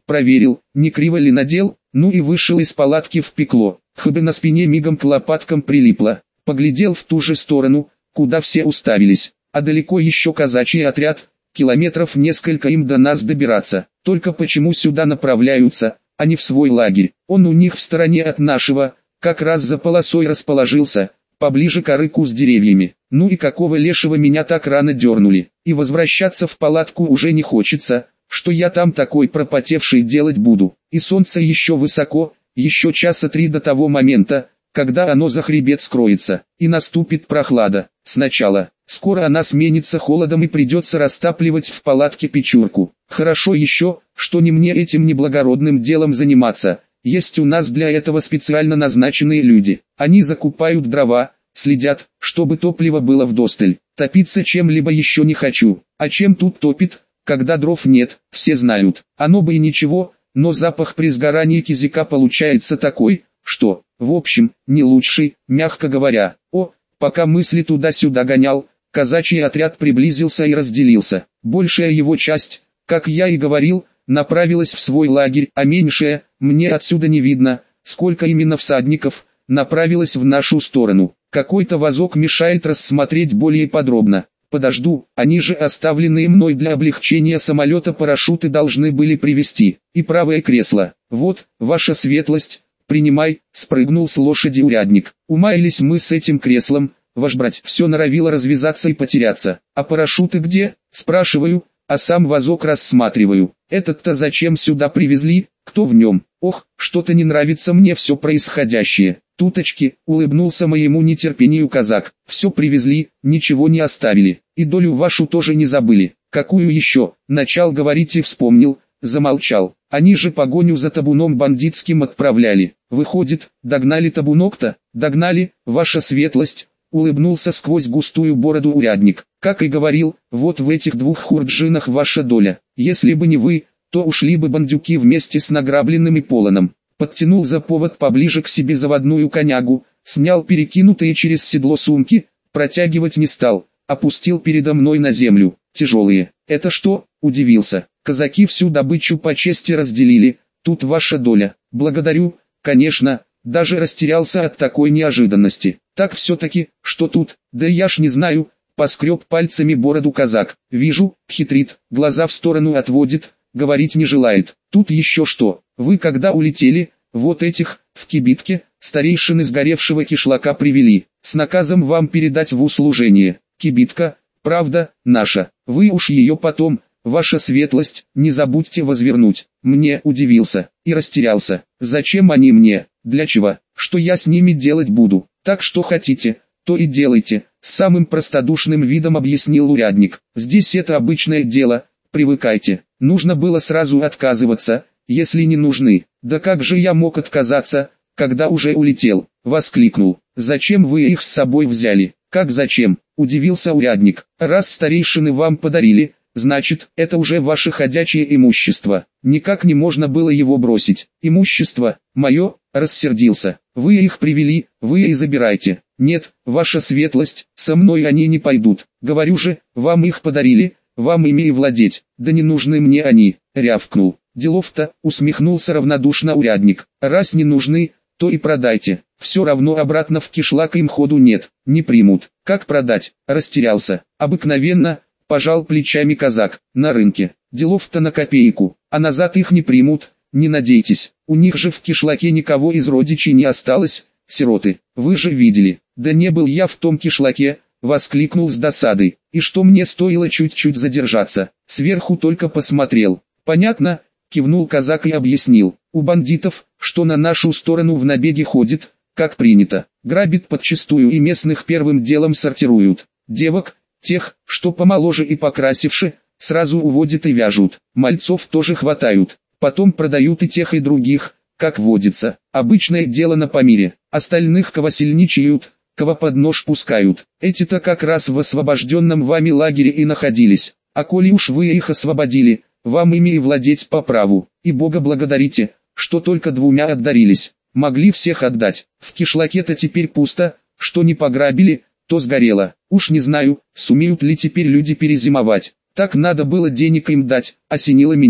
проверил, не криво ли надел, ну и вышел из палатки в пекло. Хб на спине мигом к лопаткам прилипло. Поглядел в ту же сторону, куда все уставились, а далеко еще казачий отряд, километров несколько им до нас добираться. Только почему сюда направляются, а не в свой лагерь? Он у них в стороне от нашего, как раз за полосой расположился, поближе к арыку с деревьями. Ну и какого лешего меня так рано дернули? И возвращаться в палатку уже не хочется, что я там такой пропотевший делать буду. И солнце еще высоко, еще часа три до того момента, когда оно за хребет скроется, и наступит прохлада. Сначала, скоро она сменится холодом и придется растапливать в палатке печурку. Хорошо еще, что не мне этим неблагородным делом заниматься, есть у нас для этого специально назначенные люди. Они закупают дрова, следят, чтобы топливо было вдосталь. Топиться чем-либо еще не хочу, а чем тут топит, когда дров нет, все знают. Оно бы и ничего, но запах при сгорании кизика получается такой, что, в общем, не лучший, мягко говоря. О, пока мысли туда-сюда гонял, казачий отряд приблизился и разделился. Большая его часть, как я и говорил, направилась в свой лагерь, а меньшая, мне отсюда не видно, сколько именно всадников, направилась в нашу сторону. Какой-то вазок мешает рассмотреть более подробно. Подожду, они же оставленные мной для облегчения самолета парашюты должны были привезти. И правое кресло. Вот, ваша светлость, принимай, спрыгнул с лошади урядник. Умаялись мы с этим креслом, ваш брать все норовило развязаться и потеряться. А парашюты где? Спрашиваю, а сам вазок рассматриваю. Этот-то зачем сюда привезли, кто в нем? Ох, что-то не нравится мне все происходящее. Туточки, улыбнулся моему нетерпению казак. Все привезли, ничего не оставили. И долю вашу тоже не забыли. Какую еще? Начал говорить и вспомнил, замолчал. Они же погоню за табуном бандитским отправляли. Выходит, догнали табунок-то? Догнали, ваша светлость. Улыбнулся сквозь густую бороду урядник. Как и говорил, вот в этих двух хурджинах ваша доля. Если бы не вы, то ушли бы бандюки вместе с награбленным и полоном. Подтянул за повод поближе к себе заводную конягу, снял перекинутые через седло сумки, протягивать не стал, опустил передо мной на землю. Тяжелые. Это что? Удивился. Казаки всю добычу по чести разделили, тут ваша доля. Благодарю, конечно, даже растерялся от такой неожиданности. Так все-таки, что тут? Да я ж не знаю, поскреб пальцами бороду казак. Вижу, хитрит, глаза в сторону отводит, говорить не желает. Тут еще что? Вы когда улетели, вот этих, в кибитке, старейшины сгоревшего кишлака привели, с наказом вам передать в услужение. Кибитка, правда, наша, вы уж ее потом, ваша светлость, не забудьте возвернуть. Мне удивился и растерялся. Зачем они мне? Для чего? Что я с ними делать буду? Так что хотите, то и делайте, с самым простодушным видом объяснил урядник. Здесь это обычное дело, привыкайте. Нужно было сразу отказываться, если не нужны. Да как же я мог отказаться, когда уже улетел? Воскликнул. Зачем вы их с собой взяли? Как зачем? Удивился урядник. Раз старейшины вам подарили, значит, это уже ваше ходячее имущество. Никак не можно было его бросить. Имущество, мое, рассердился. Вы их привели, вы и забирайте. Нет, ваша светлость, со мной они не пойдут. Говорю же, вам их подарили, вам ими и владеть. Да не нужны мне они, рявкнул. Делов-то, усмехнулся равнодушно урядник. Раз не нужны, то и продайте. Все равно обратно в кишлак им ходу нет, не примут. Как продать? Растерялся. Обыкновенно, пожал плечами казак, на рынке. Делов-то на копейку, а назад их не примут, не надейтесь. У них же в кишлаке никого из родичей не осталось, сироты. Вы же видели. Да не был я в том кишлаке, воскликнул с досадой. И что мне стоило чуть-чуть задержаться? Сверху только посмотрел. Понятно, кивнул казак и объяснил. У бандитов, что на нашу сторону в набеге ходит, как принято, грабит подчистую и местных первым делом сортируют. Девок, тех, что помоложе и покрасивше, сразу уводят и вяжут. Мальцов тоже хватают, потом продают и тех и других, как водится. Обычное дело на Памире. Остальных кого сильничают, кого под нож пускают. Эти-то как раз в освобожденном вами лагере и находились. А коли уж вы их освободили, вам ими и владеть по праву. И Бога благодарите, что только двумя отдарились. Могли всех отдать. В кишлаке-то теперь пусто, что не пограбили, то сгорело. Уж не знаю, сумеют ли теперь люди перезимовать. Так надо было денег им дать, осенило меня.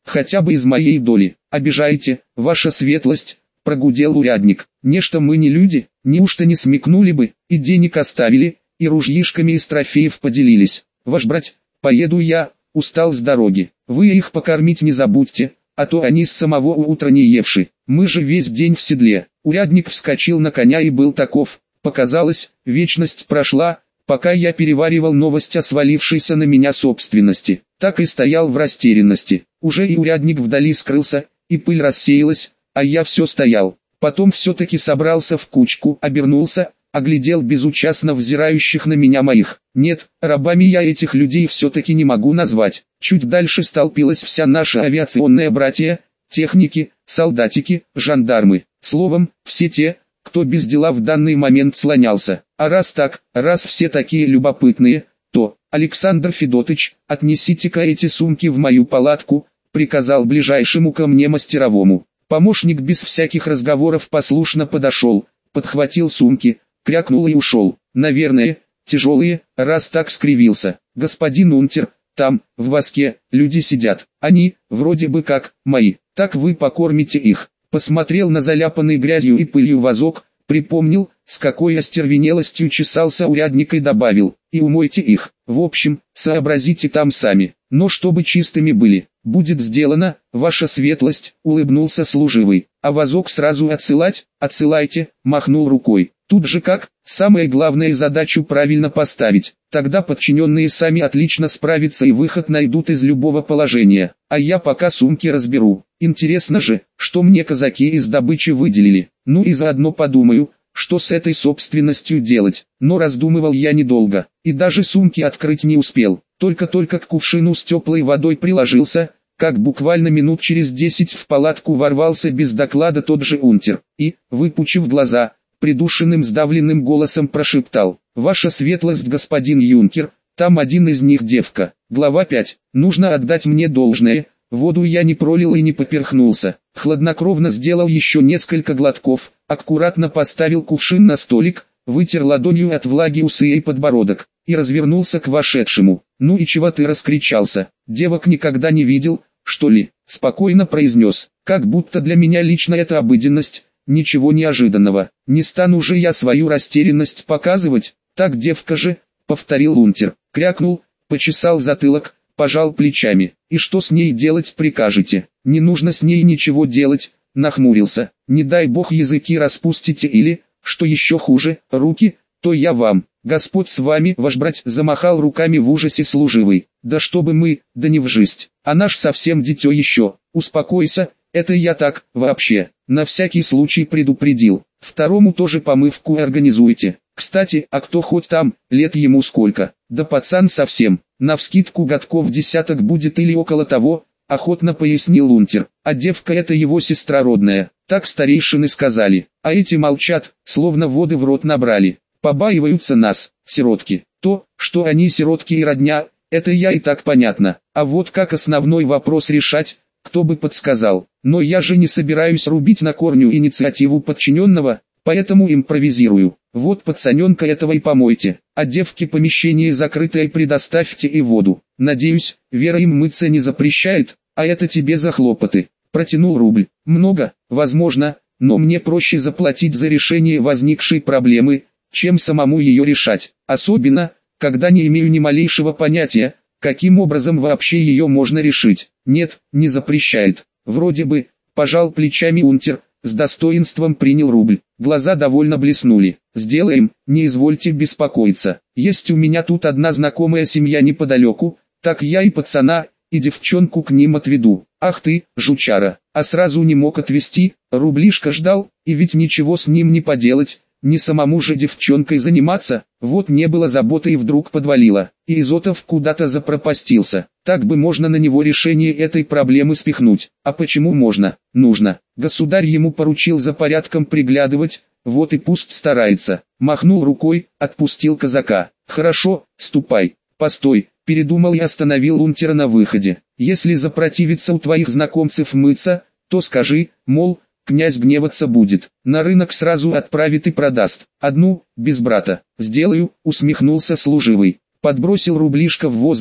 хотя бы из моей доли. Обижаете, ваша светлость, прогудел урядник. Нечто мы не люди, неужто не смекнули бы, и денег оставили, и ружьишками из трофеев поделились. Ваш брать, поеду я, устал с дороги. Вы их покормить не забудьте, а то они с самого утра не евши. Мы же весь день в седле. Урядник вскочил на коня и был таков. Показалось, вечность прошла, пока я переваривал новость о свалившейся на меня собственности. Так и стоял в растерянности. Уже и урядник вдали скрылся, и пыль рассеялась, а я все стоял. Потом все-таки собрался в кучку, обернулся, оглядел безучастно взирающих на меня моих. Нет, рабами я этих людей все-таки не могу назвать. Чуть дальше столпилась вся наша авиационная братья, техники, солдатики, жандармы. Словом, все те, кто без дела в данный момент слонялся. А раз так, раз все такие любопытные, то, Александр Федотыч, отнесите-ка эти сумки в мою палатку, приказал ближайшему ко мне мастеровому. Помощник без всяких разговоров послушно подошел, подхватил сумки, крякнул и ушел. Наверное, тяжелые, раз так скривился. Господин унтер, там, в воске, люди сидят. Они, вроде бы как, мои. Так вы покормите их. Посмотрел на заляпанный грязью и пылью вазок, припомнил, с какой остервенелостью чесался урядник и добавил, и умойте их. В общем, сообразите там сами, но чтобы чистыми были. Будет сделано, ваша светлость, улыбнулся служивый. А вазок сразу отсылать? Отсылайте, махнул рукой. Тут же как, самое главное задачу правильно поставить, тогда подчиненные сами отлично справятся и выход найдут из любого положения, а я пока сумки разберу. Интересно же, что мне казаки из добычи выделили, ну и заодно подумаю, что с этой собственностью делать. Но раздумывал я недолго, и даже сумки открыть не успел, только-только к кувшину с теплой водой приложился, как буквально минут через десять в палатку ворвался без доклада тот же унтер, и, выпучив глаза, придушенным сдавленным голосом прошептал: «Ваша светлость, господин юнкер, там один из них девка». Глава пять. Нужно отдать мне должное, воду я не пролил и не поперхнулся. Хладнокровно сделал еще несколько глотков, аккуратно поставил кувшин на столик, вытер ладонью от влаги усы и подбородок, и развернулся к вошедшему. «Ну и чего ты раскричался? Девок никогда не видел, что ли?» Спокойно произнес, как будто для меня лично это обыденность. Ничего неожиданного, не стану же я свою растерянность показывать, так девка же, повторил унтер, крякнул, почесал затылок, пожал плечами. И что с ней делать прикажете? Не нужно с ней ничего делать, нахмурился, не дай бог языки распустите или, что еще хуже, руки, то я вам. Господь с вами, ваш брать, замахал руками в ужасе служивый. Да чтобы мы, да не в жизнь, а наш совсем дитё еще, успокойся, это я так, вообще, на всякий случай предупредил. Второму тоже помывку организуйте. Кстати, а кто хоть там, лет ему сколько? Да пацан совсем, навскидку годков десяток будет или около того, охотно пояснил унтер. А девка это его сестра родная, так старейшины сказали. А эти молчат, словно воды в рот набрали. Побаиваются нас, сиротки. То, что они сиротки и родня, это я и так понятно. А вот как основной вопрос решать, кто бы подсказал. Но я же не собираюсь рубить на корню инициативу подчиненного, поэтому импровизирую. Вот пацаненка этого и помойте, а девке помещение закрытое предоставьте и воду. Надеюсь, Вера им мыться не запрещает, а это тебе за хлопоты. Протянул рубль. Много, возможно, но мне проще заплатить за решение возникшей проблемы, чем самому ее решать. Особенно, когда не имею ни малейшего понятия, каким образом вообще ее можно решить. Нет, не запрещает. Вроде бы, пожал плечами унтер, с достоинством принял рубль. Глаза довольно блеснули. Сделаем, не извольте беспокоиться. Есть у меня тут одна знакомая семья неподалеку, так я и пацана, и девчонку к ним отведу. Ах ты, жучара, а сразу не мог отвезти, рублишка ждал, и ведь ничего с ним не поделать. Не самому же девчонкой заниматься, вот не было заботы и вдруг подвалило, и Изотов куда-то запропастился. Так бы можно на него решение этой проблемы спихнуть. А почему можно? Нужно. Государь ему поручил за порядком приглядывать, вот и пусть старается. Махнул рукой, отпустил казака. Хорошо, ступай. Постой, передумал и остановил унтера на выходе. Если запротивится у твоих знакомцев мыться, то скажи, мол, князь гневаться будет, на рынок сразу отправит и продаст. Одну, без брата. Сделаю, усмехнулся служивый. Подбросил рублишко в воздух,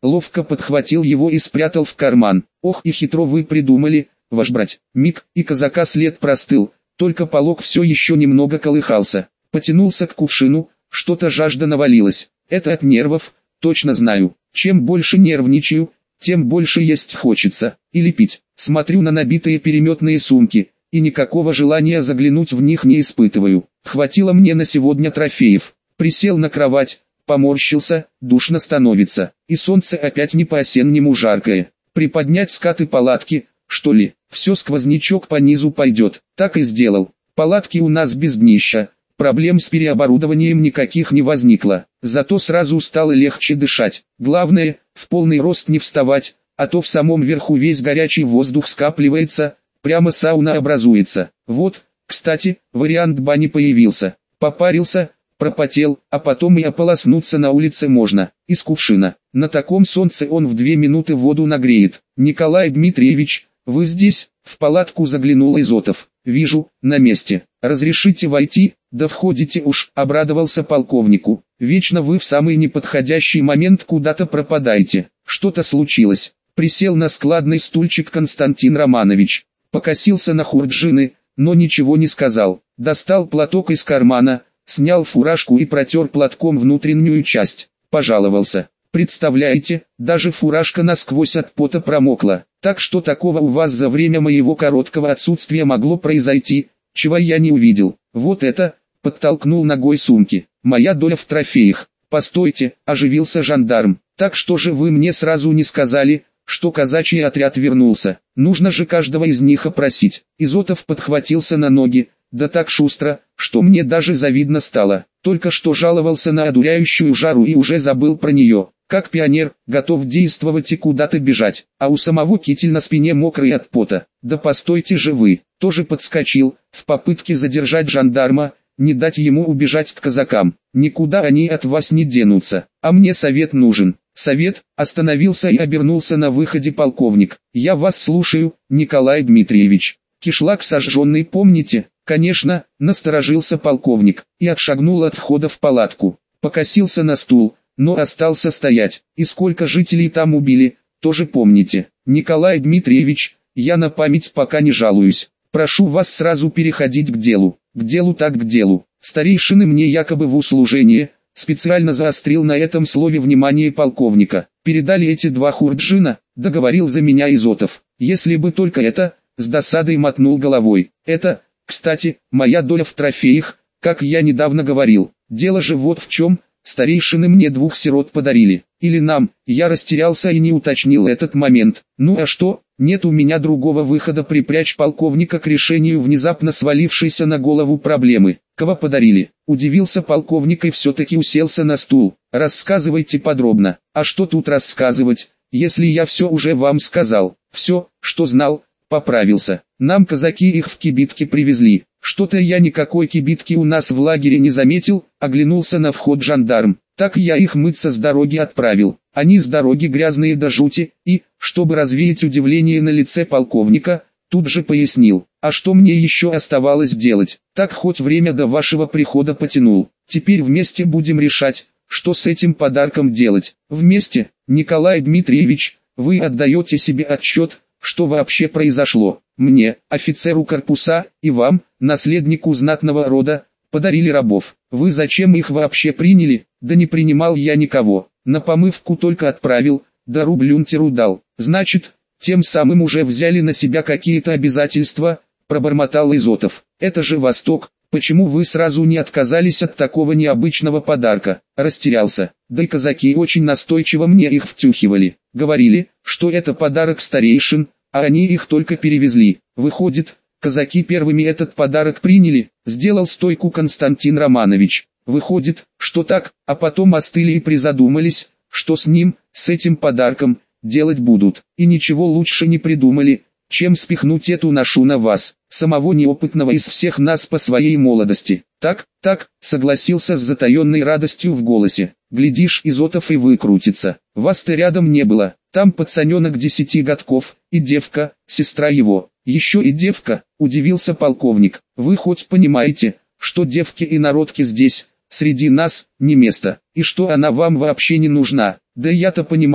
ловко подхватил его и спрятал в карман. Ох и хитро вы придумали, ваш брать. Миг, и казака след простыл, только полог все еще немного колыхался. Потянулся к кувшину, что-то жажда навалилась. Это от нервов, точно знаю. Чем больше нервничаю, тем больше есть хочется. Или пить. Смотрю на набитые переметные сумки, и никакого желания заглянуть в них не испытываю. Хватило мне на сегодня трофеев. Присел на кровать, поморщился, душно становится. И солнце опять не по-осеннему жаркое. Приподнять скаты палатки, что ли? Все сквознячок по низу пойдет. Так и сделал. Палатки у нас без днища. Проблем с переоборудованием никаких не возникло. Зато сразу стало легче дышать. Главное, в полный рост не вставать, а то в самом верху весь горячий воздух скапливается, прямо сауна образуется. Вот, кстати, вариант бани появился. Попарился, пропотел, а потом и ополоснуться на улице можно, из кувшина. На таком солнце он в две минуты воду нагреет. Николай Дмитриевич, вы здесь? В палатку заглянул Изотов. Вижу, на месте. Разрешите войти? Да входите уж, обрадовался полковнику. Вечно вы в самый неподходящий момент куда-то пропадаете. Что-то случилось. Присел на складный стульчик Константин Романович. Покосился на Хурджины, но ничего не сказал. Достал платок из кармана, снял фуражку и протер платком внутреннюю часть. Пожаловался. Представляете, даже фуражка насквозь от пота промокла. Так что такого у вас за время моего короткого отсутствия могло произойти, чего я не увидел. Вот это, подтолкнул ногой сумки. Моя доля в трофеях. Постойте, оживился жандарм. Так что же вы мне сразу не сказали, что казачий отряд вернулся? Нужно же каждого из них опросить. Изотов подхватился на ноги, да так шустро, что мне даже завидно стало. Только что жаловался на одуряющую жару и уже забыл про нее. Как пионер, готов действовать и куда-то бежать, а у самого китель на спине мокрый от пота. Да постойте же вы, тоже подскочил, в попытке задержать жандарма, не дать ему убежать к казакам. Никуда они от вас не денутся, а мне совет нужен. Совет, остановился и обернулся на выходе полковник. Я вас слушаю, Николай Дмитриевич. Кишлак сожженный помните? Конечно, насторожился полковник, и отшагнул от входа в палатку. Покосился на стул, но остался стоять. И сколько жителей там убили, тоже помните. Николай Дмитриевич, я на память пока не жалуюсь. Прошу вас сразу переходить к делу. К делу так к делу. Старейшины мне якобы в услужение, специально заострил на этом слове внимание полковника. Передали эти два хурджина, договорил за меня Изотов. Если бы только это, с досадой мотнул головой. Это, кстати, моя доля в трофеях, как я недавно говорил. Дело же вот в чем. Старейшины мне двух сирот подарили. Или нам, я растерялся и не уточнил этот момент. Ну а что, нет у меня другого выхода припрячь полковника к решению внезапно свалившейся на голову проблемы. Кого подарили? Удивился полковник и все-таки уселся на стул. Рассказывайте подробно. А что тут рассказывать, если я все уже вам сказал? Все, что знал, поправился. Нам казаки их в кибитке привезли. Что-то я никакой кибитки у нас в лагере не заметил, оглянулся на вход жандарм. Так я их мыться с дороги отправил. Они с дороги грязные до жути, и, чтобы развеять удивление на лице полковника, тут же пояснил. А что мне еще оставалось делать? Так хоть время до вашего прихода потянул. Теперь вместе будем решать, что с этим подарком делать. Вместе, Николай Дмитриевич, вы отдаете себе отчет, что вообще произошло. Мне, офицеру корпуса, и вам, наследнику знатного рода, подарили рабов. Вы зачем их вообще приняли? Да не принимал я никого. На помывку только отправил, да рубль-унтеру дал. Значит, тем самым уже взяли на себя какие-то обязательства, пробормотал Изотов. Это же Восток. Почему вы сразу не отказались от такого необычного подарка? Растерялся. Да и казаки очень настойчиво мне их втюхивали. Говорили, что это подарок старейшин, а они их только перевезли. Выходит, казаки первыми этот подарок приняли, сделал стойку Константин Романович. Выходит, что так, а потом остыли и призадумались, что с ним, с этим подарком, делать будут. И ничего лучше не придумали, чем спихнуть эту ношу на вас, самого неопытного из всех нас по своей молодости. Так, так, согласился с затаенной радостью в голосе. Глядишь, Изотов и выкрутится. Вас-то рядом не было, там пацаненок десяти годков, и девка, сестра его. Еще и девка, удивился полковник. Вы хоть понимаете, что девки и народки здесь, среди нас, не место, и что она вам вообще не нужна? Да я-то понимаю,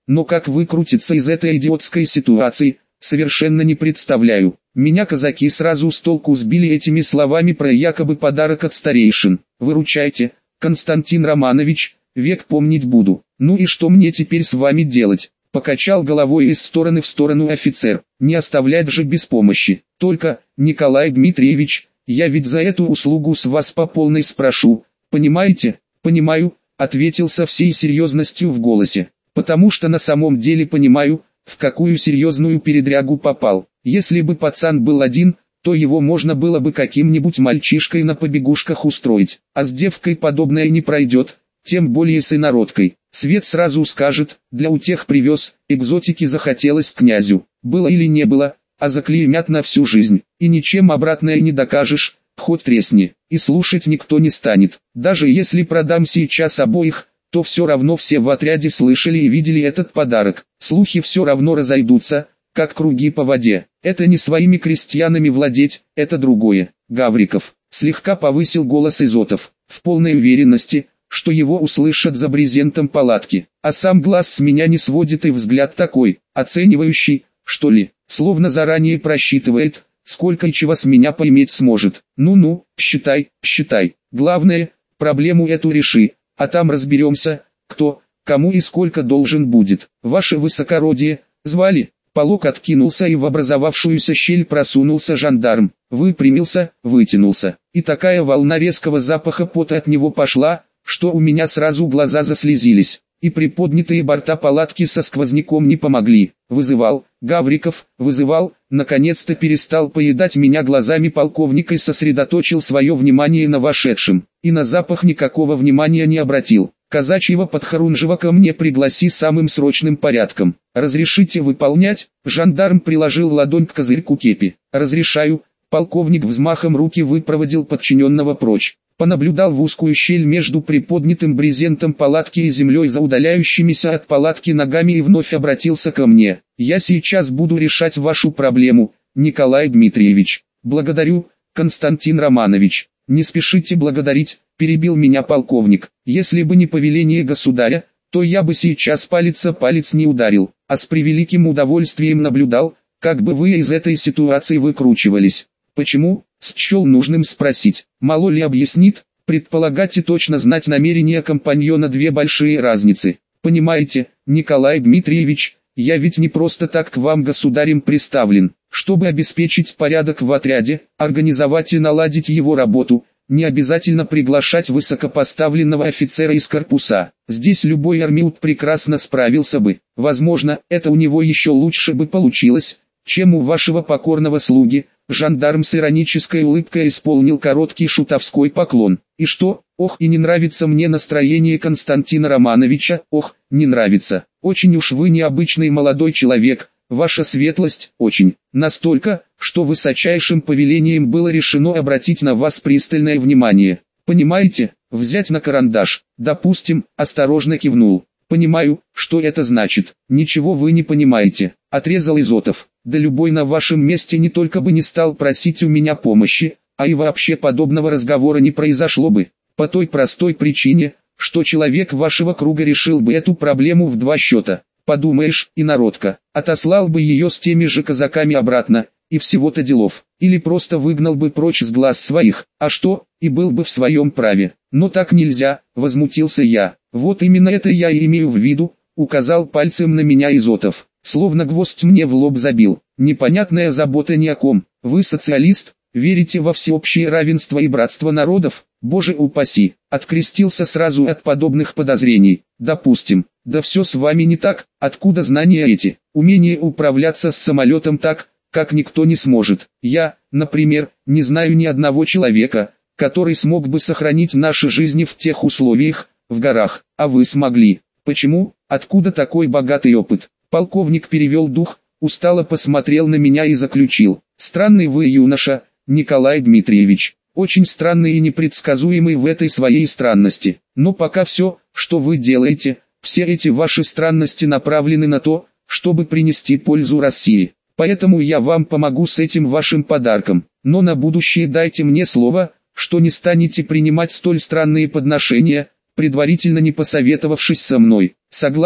но как выкрутиться из этой идиотской ситуации, совершенно не представляю. Меня казаки сразу с толку сбили этими словами про якобы подарок от старейшин. Выручайте, Константин Романович, век помнить буду. Ну и что мне теперь с вами делать? Покачал головой из стороны в сторону офицер. Не оставлять же без помощи. Только, Николай Дмитриевич, я ведь за эту услугу с вас по полной спрошу. Понимаете? Понимаю, ответил со всей серьезностью в голосе. Потому что на самом деле понимаю, в какую серьезную передрягу попал. Если бы пацан был один, то его можно было бы каким-нибудь мальчишкой на побегушках устроить. А с девкой подобное не пройдет, тем более с инородкой. Свет сразу скажет, для утех привез, экзотики захотелось князю. Было или не было, а заклеймят на всю жизнь. И ничем обратное не докажешь, хоть тресни. И слушать никто не станет. Даже если продам сейчас обоих, то все равно все в отряде слышали и видели этот подарок. Слухи все равно разойдутся, как круги по воде. Это не своими крестьянами владеть, это другое. Гавриков слегка повысил голос Изотов, в полной уверенности, что его услышат за брезентом палатки. А сам глаз с меня не сводит и взгляд такой, оценивающий, что ли, словно заранее просчитывает, сколько и чего с меня поиметь сможет. Ну-ну, считай, считай. Главное, проблему эту реши, а там разберемся, кто, кому и сколько должен будет. Ваше высокородие, звали? Полог откинулся и в образовавшуюся щель просунулся жандарм, выпрямился, вытянулся. И такая волна резкого запаха пота от него пошла, что у меня сразу глаза заслезились. И приподнятые борта палатки со сквозняком не помогли. Вызывал, Гавриков, вызывал, наконец-то перестал поедать меня глазами полковник и сосредоточил свое внимание на вошедшем. И на запах никакого внимания не обратил. Казачьего подхорунжего ко мне пригласи самым срочным порядком. Разрешите выполнять? Жандарм приложил ладонь к козырьку кепи. Разрешаю. Полковник взмахом руки выпроводил подчиненного прочь. Понаблюдал в узкую щель между приподнятым брезентом палатки и землей за удаляющимися от палатки ногами и вновь обратился ко мне. Я сейчас буду решать вашу проблему, Николай Дмитриевич. Благодарю, Константин Романович. Не спешите благодарить, перебил меня полковник. Если бы не повеление государя, то я бы сейчас палец о палец не ударил, а с превеликим удовольствием наблюдал, как бы вы из этой ситуации выкручивались. Почему? Счел нужным спросить. Мало ли объяснит, предполагать и точно знать намерения компаньона две большие разницы. Понимаете, Николай Дмитриевич, я ведь не просто так к вам государем приставлен, чтобы обеспечить порядок в отряде, организовать и наладить его работу, не обязательно приглашать высокопоставленного офицера из корпуса. Здесь любой армиут прекрасно справился бы. Возможно, это у него еще лучше бы получилось, чем у вашего покорного слуги. Жандарм с иронической улыбкой исполнил короткий шутовской поклон. И что? Ох, и не нравится мне настроение Константина Романовича, ох, не нравится. Очень уж вы необычный молодой человек, ваша светлость, очень. Настолько, что высочайшим повелением было решено обратить на вас пристальное внимание. Понимаете, взять на карандаш, допустим, осторожно кивнул. Понимаю, что это значит. Ничего вы не понимаете, отрезал Изотов. Да любой на вашем месте не только бы не стал просить у меня помощи, а и вообще подобного разговора не произошло бы. По той простой причине, что человек вашего круга решил бы эту проблему в два счета. Подумаешь, инородка, отослал бы ее с теми же казаками обратно, и всего-то делов. Или просто выгнал бы прочь с глаз своих, а что, и был бы в своем праве. Но так нельзя, возмутился я. Вот именно это я и имею в виду, указал пальцем на меня Изотов. Словно гвоздь мне в лоб забил. Непонятная забота ни о ком. Вы социалист, верите во всеобщее равенство и братство народов? Боже упаси, открестился сразу от подобных подозрений. Допустим, да все с вами не так, откуда знания эти? Умение управляться с самолетом так, как никто не сможет. Я, например, не знаю ни одного человека, который смог бы сохранить наши жизни в тех условиях, в горах, а вы смогли. Почему? Откуда такой богатый опыт? Полковник перевел дух, устало посмотрел на меня и заключил. Странный вы юноша, Николай Дмитриевич. Очень странный и непредсказуемый в этой своей странности. Но пока все, что вы делаете, все эти ваши странности направлены на то, чтобы принести пользу России. Поэтому я вам помогу с этим вашим подарком. Но на будущее дайте мне слово, что не станете принимать столь странные подношения, предварительно не посоветовавшись со мной. Согласны?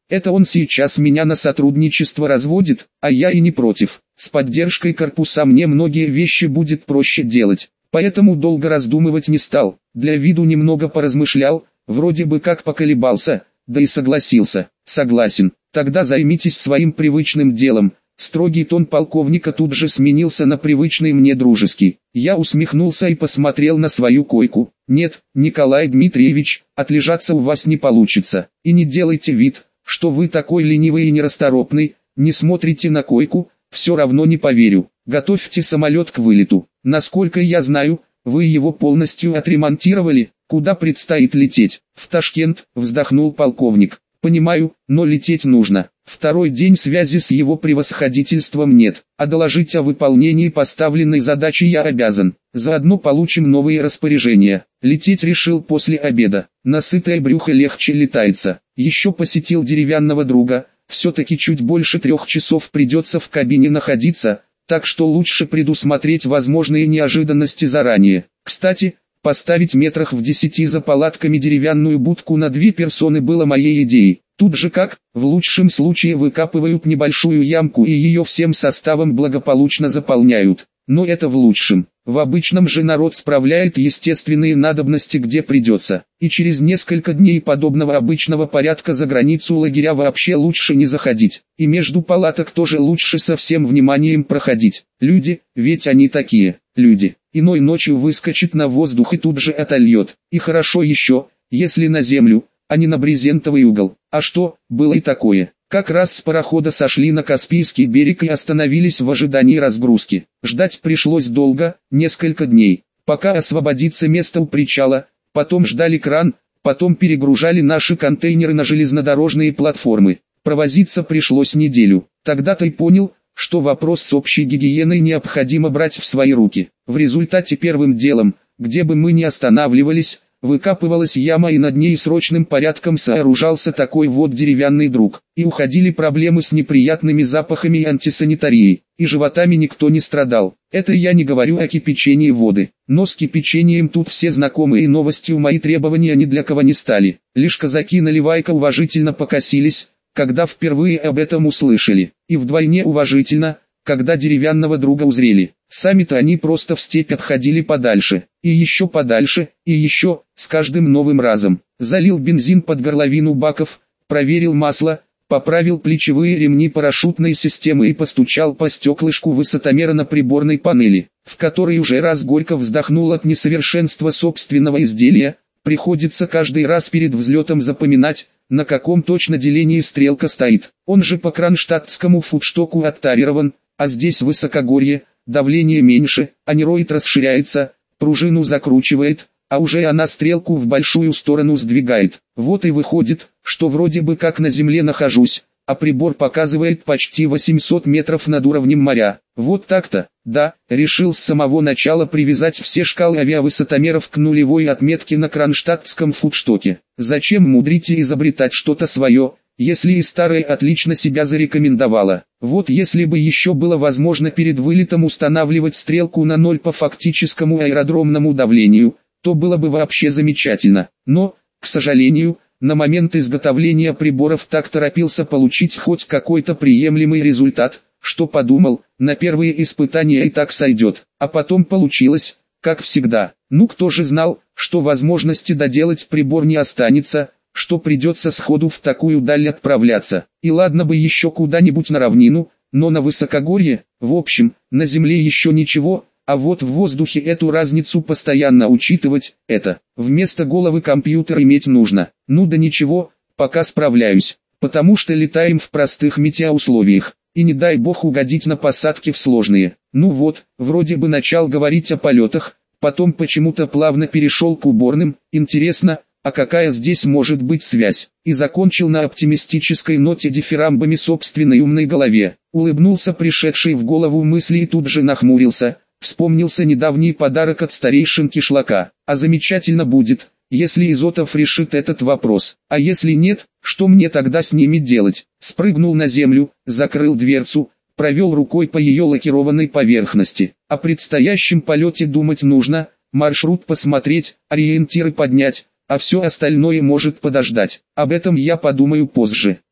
Это он сейчас меня на сотрудничество разводит, а я и не против. С поддержкой корпуса мне многие вещи будет проще делать, поэтому долго раздумывать не стал. Для виду немного поразмышлял, вроде бы как поколебался, да и согласился. Согласен, тогда займитесь своим привычным делом. Строгий тон полковника тут же сменился на привычный мне дружеский. Я усмехнулся и посмотрел на свою койку. Нет, Николай Дмитриевич, отлежаться у вас не получится. И не делайте вид, что вы такой ленивый и нерасторопный, не смотрите на койку, все равно не поверю. Готовьте самолет к вылету. Насколько я знаю, вы его полностью отремонтировали. Куда предстоит лететь? В Ташкент, вздохнул полковник. Понимаю, но лететь нужно. Второй день связи с его превосходительством нет, а доложить о выполнении поставленной задачи я обязан. Заодно получим новые распоряжения. Лететь решил после обеда. На сытое брюхо легче летается. Еще посетил деревянного друга. Все-таки чуть больше трех часов придется в кабине находиться, так что лучше предусмотреть возможные неожиданности заранее. Кстати, поставить метрах в десяти за палатками деревянную будку на две персоны было моей идеей. Тут же как, в лучшем случае выкапывают небольшую ямку и ее всем составом благополучно заполняют. Но это в лучшем. В обычном же народ справляет естественные надобности где придется. И через несколько дней подобного обычного порядка за границу лагеря вообще лучше не заходить. И между палаток тоже лучше со всем вниманием проходить. Люди, ведь они такие, люди. Иной ночью выскочит на воздух и тут же отольет. И хорошо еще, если на землю, а не на брезентовый угол. А что, было и такое. Как раз с парохода сошли на Каспийский берег и остановились в ожидании разгрузки. Ждать пришлось долго, несколько дней, пока освободится место у причала, потом ждали кран, потом перегружали наши контейнеры на железнодорожные платформы. Провозиться пришлось неделю. Тогда-то и понял, что вопрос с общей гигиеной необходимо брать в свои руки. В результате первым делом, где бы мы ни останавливались, выкапывалась яма и над ней срочным порядком сооружался такой вот деревянный друг. И уходили проблемы с неприятными запахами и антисанитарией. И животами никто не страдал. Это я не говорю о кипячении воды. Но с кипячением тут все знакомы и новостью мои требования ни для кого не стали. Лишь казаки Наливайко уважительно покосились, когда впервые об этом услышали. И вдвойне уважительно, когда деревянного друга узрели. Сами-то они просто в степь отходили подальше, и еще подальше, и еще, с каждым новым разом. Залил бензин под горловину баков, проверил масло, поправил плечевые ремни парашютной системы и постучал по стеклышку высотомера на приборной панели, в которой уже раз горько вздохнул от несовершенства собственного изделия. Приходится каждый раз перед взлетом запоминать, на каком точно делении стрелка стоит. Он же по кронштадтскому футштоку оттарирован, а здесь высокогорье, давление меньше, анероид расширяется, пружину закручивает, а уже она стрелку в большую сторону сдвигает. Вот и выходит, что вроде бы как на земле нахожусь, а прибор показывает почти восемьсот метров над уровнем моря. Вот так-то, да, решил с самого начала привязать все шкалы авиавысотомеров к нулевой отметке на кронштадтском футштоке. Зачем мудрить и изобретать что-то свое, если и старое отлично себя зарекомендовало? Вот если бы еще было возможно перед вылетом устанавливать стрелку на ноль по фактическому аэродромному давлению, то было бы вообще замечательно. Но, к сожалению, на момент изготовления приборов так торопился получить хоть какой-то приемлемый результат, что подумал, на первые испытания и так сойдет. А потом получилось, как всегда. Ну кто же знал, что возможности доделать прибор не останется, что придется сходу в такую даль отправляться. И ладно бы еще куда-нибудь на равнину, но на высокогорье, в общем, на земле еще ничего, а вот в воздухе эту разницу постоянно учитывать, это, вместо головы компьютер иметь нужно. Ну да ничего, пока справляюсь, потому что летаем в простых метеоусловиях, и не дай бог угодить на посадке в сложные. Ну вот, вроде бы начал говорить о полетах, потом почему-то плавно перешел к уборным, интересно, а какая здесь может быть связь? И закончил на оптимистической ноте дифирамбами собственной умной голове. Улыбнулся пришедшей в голову мысли и тут же нахмурился. Вспомнился недавний подарок от старейшин Кишлака. А замечательно будет, если Изотов решит этот вопрос. А если нет, что мне тогда с ними делать? Спрыгнул на землю, закрыл дверцу, провел рукой по ее лакированной поверхности. О предстоящем полете думать нужно, маршрут посмотреть, ориентиры поднять. А все остальное может подождать. Об этом я подумаю позже.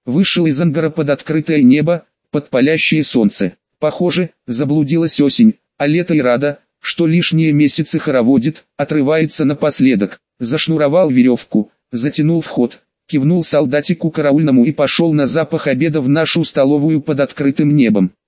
Вышел из ангара под открытое небо, под палящее солнце. Похоже, заблудилась осень, а лето и рада, что лишние месяцы хороводит, отрывается напоследок. Зашнуровал веревку, затянул вход, кивнул солдатику караульному и пошел на запах обеда в нашу столовую под открытым небом.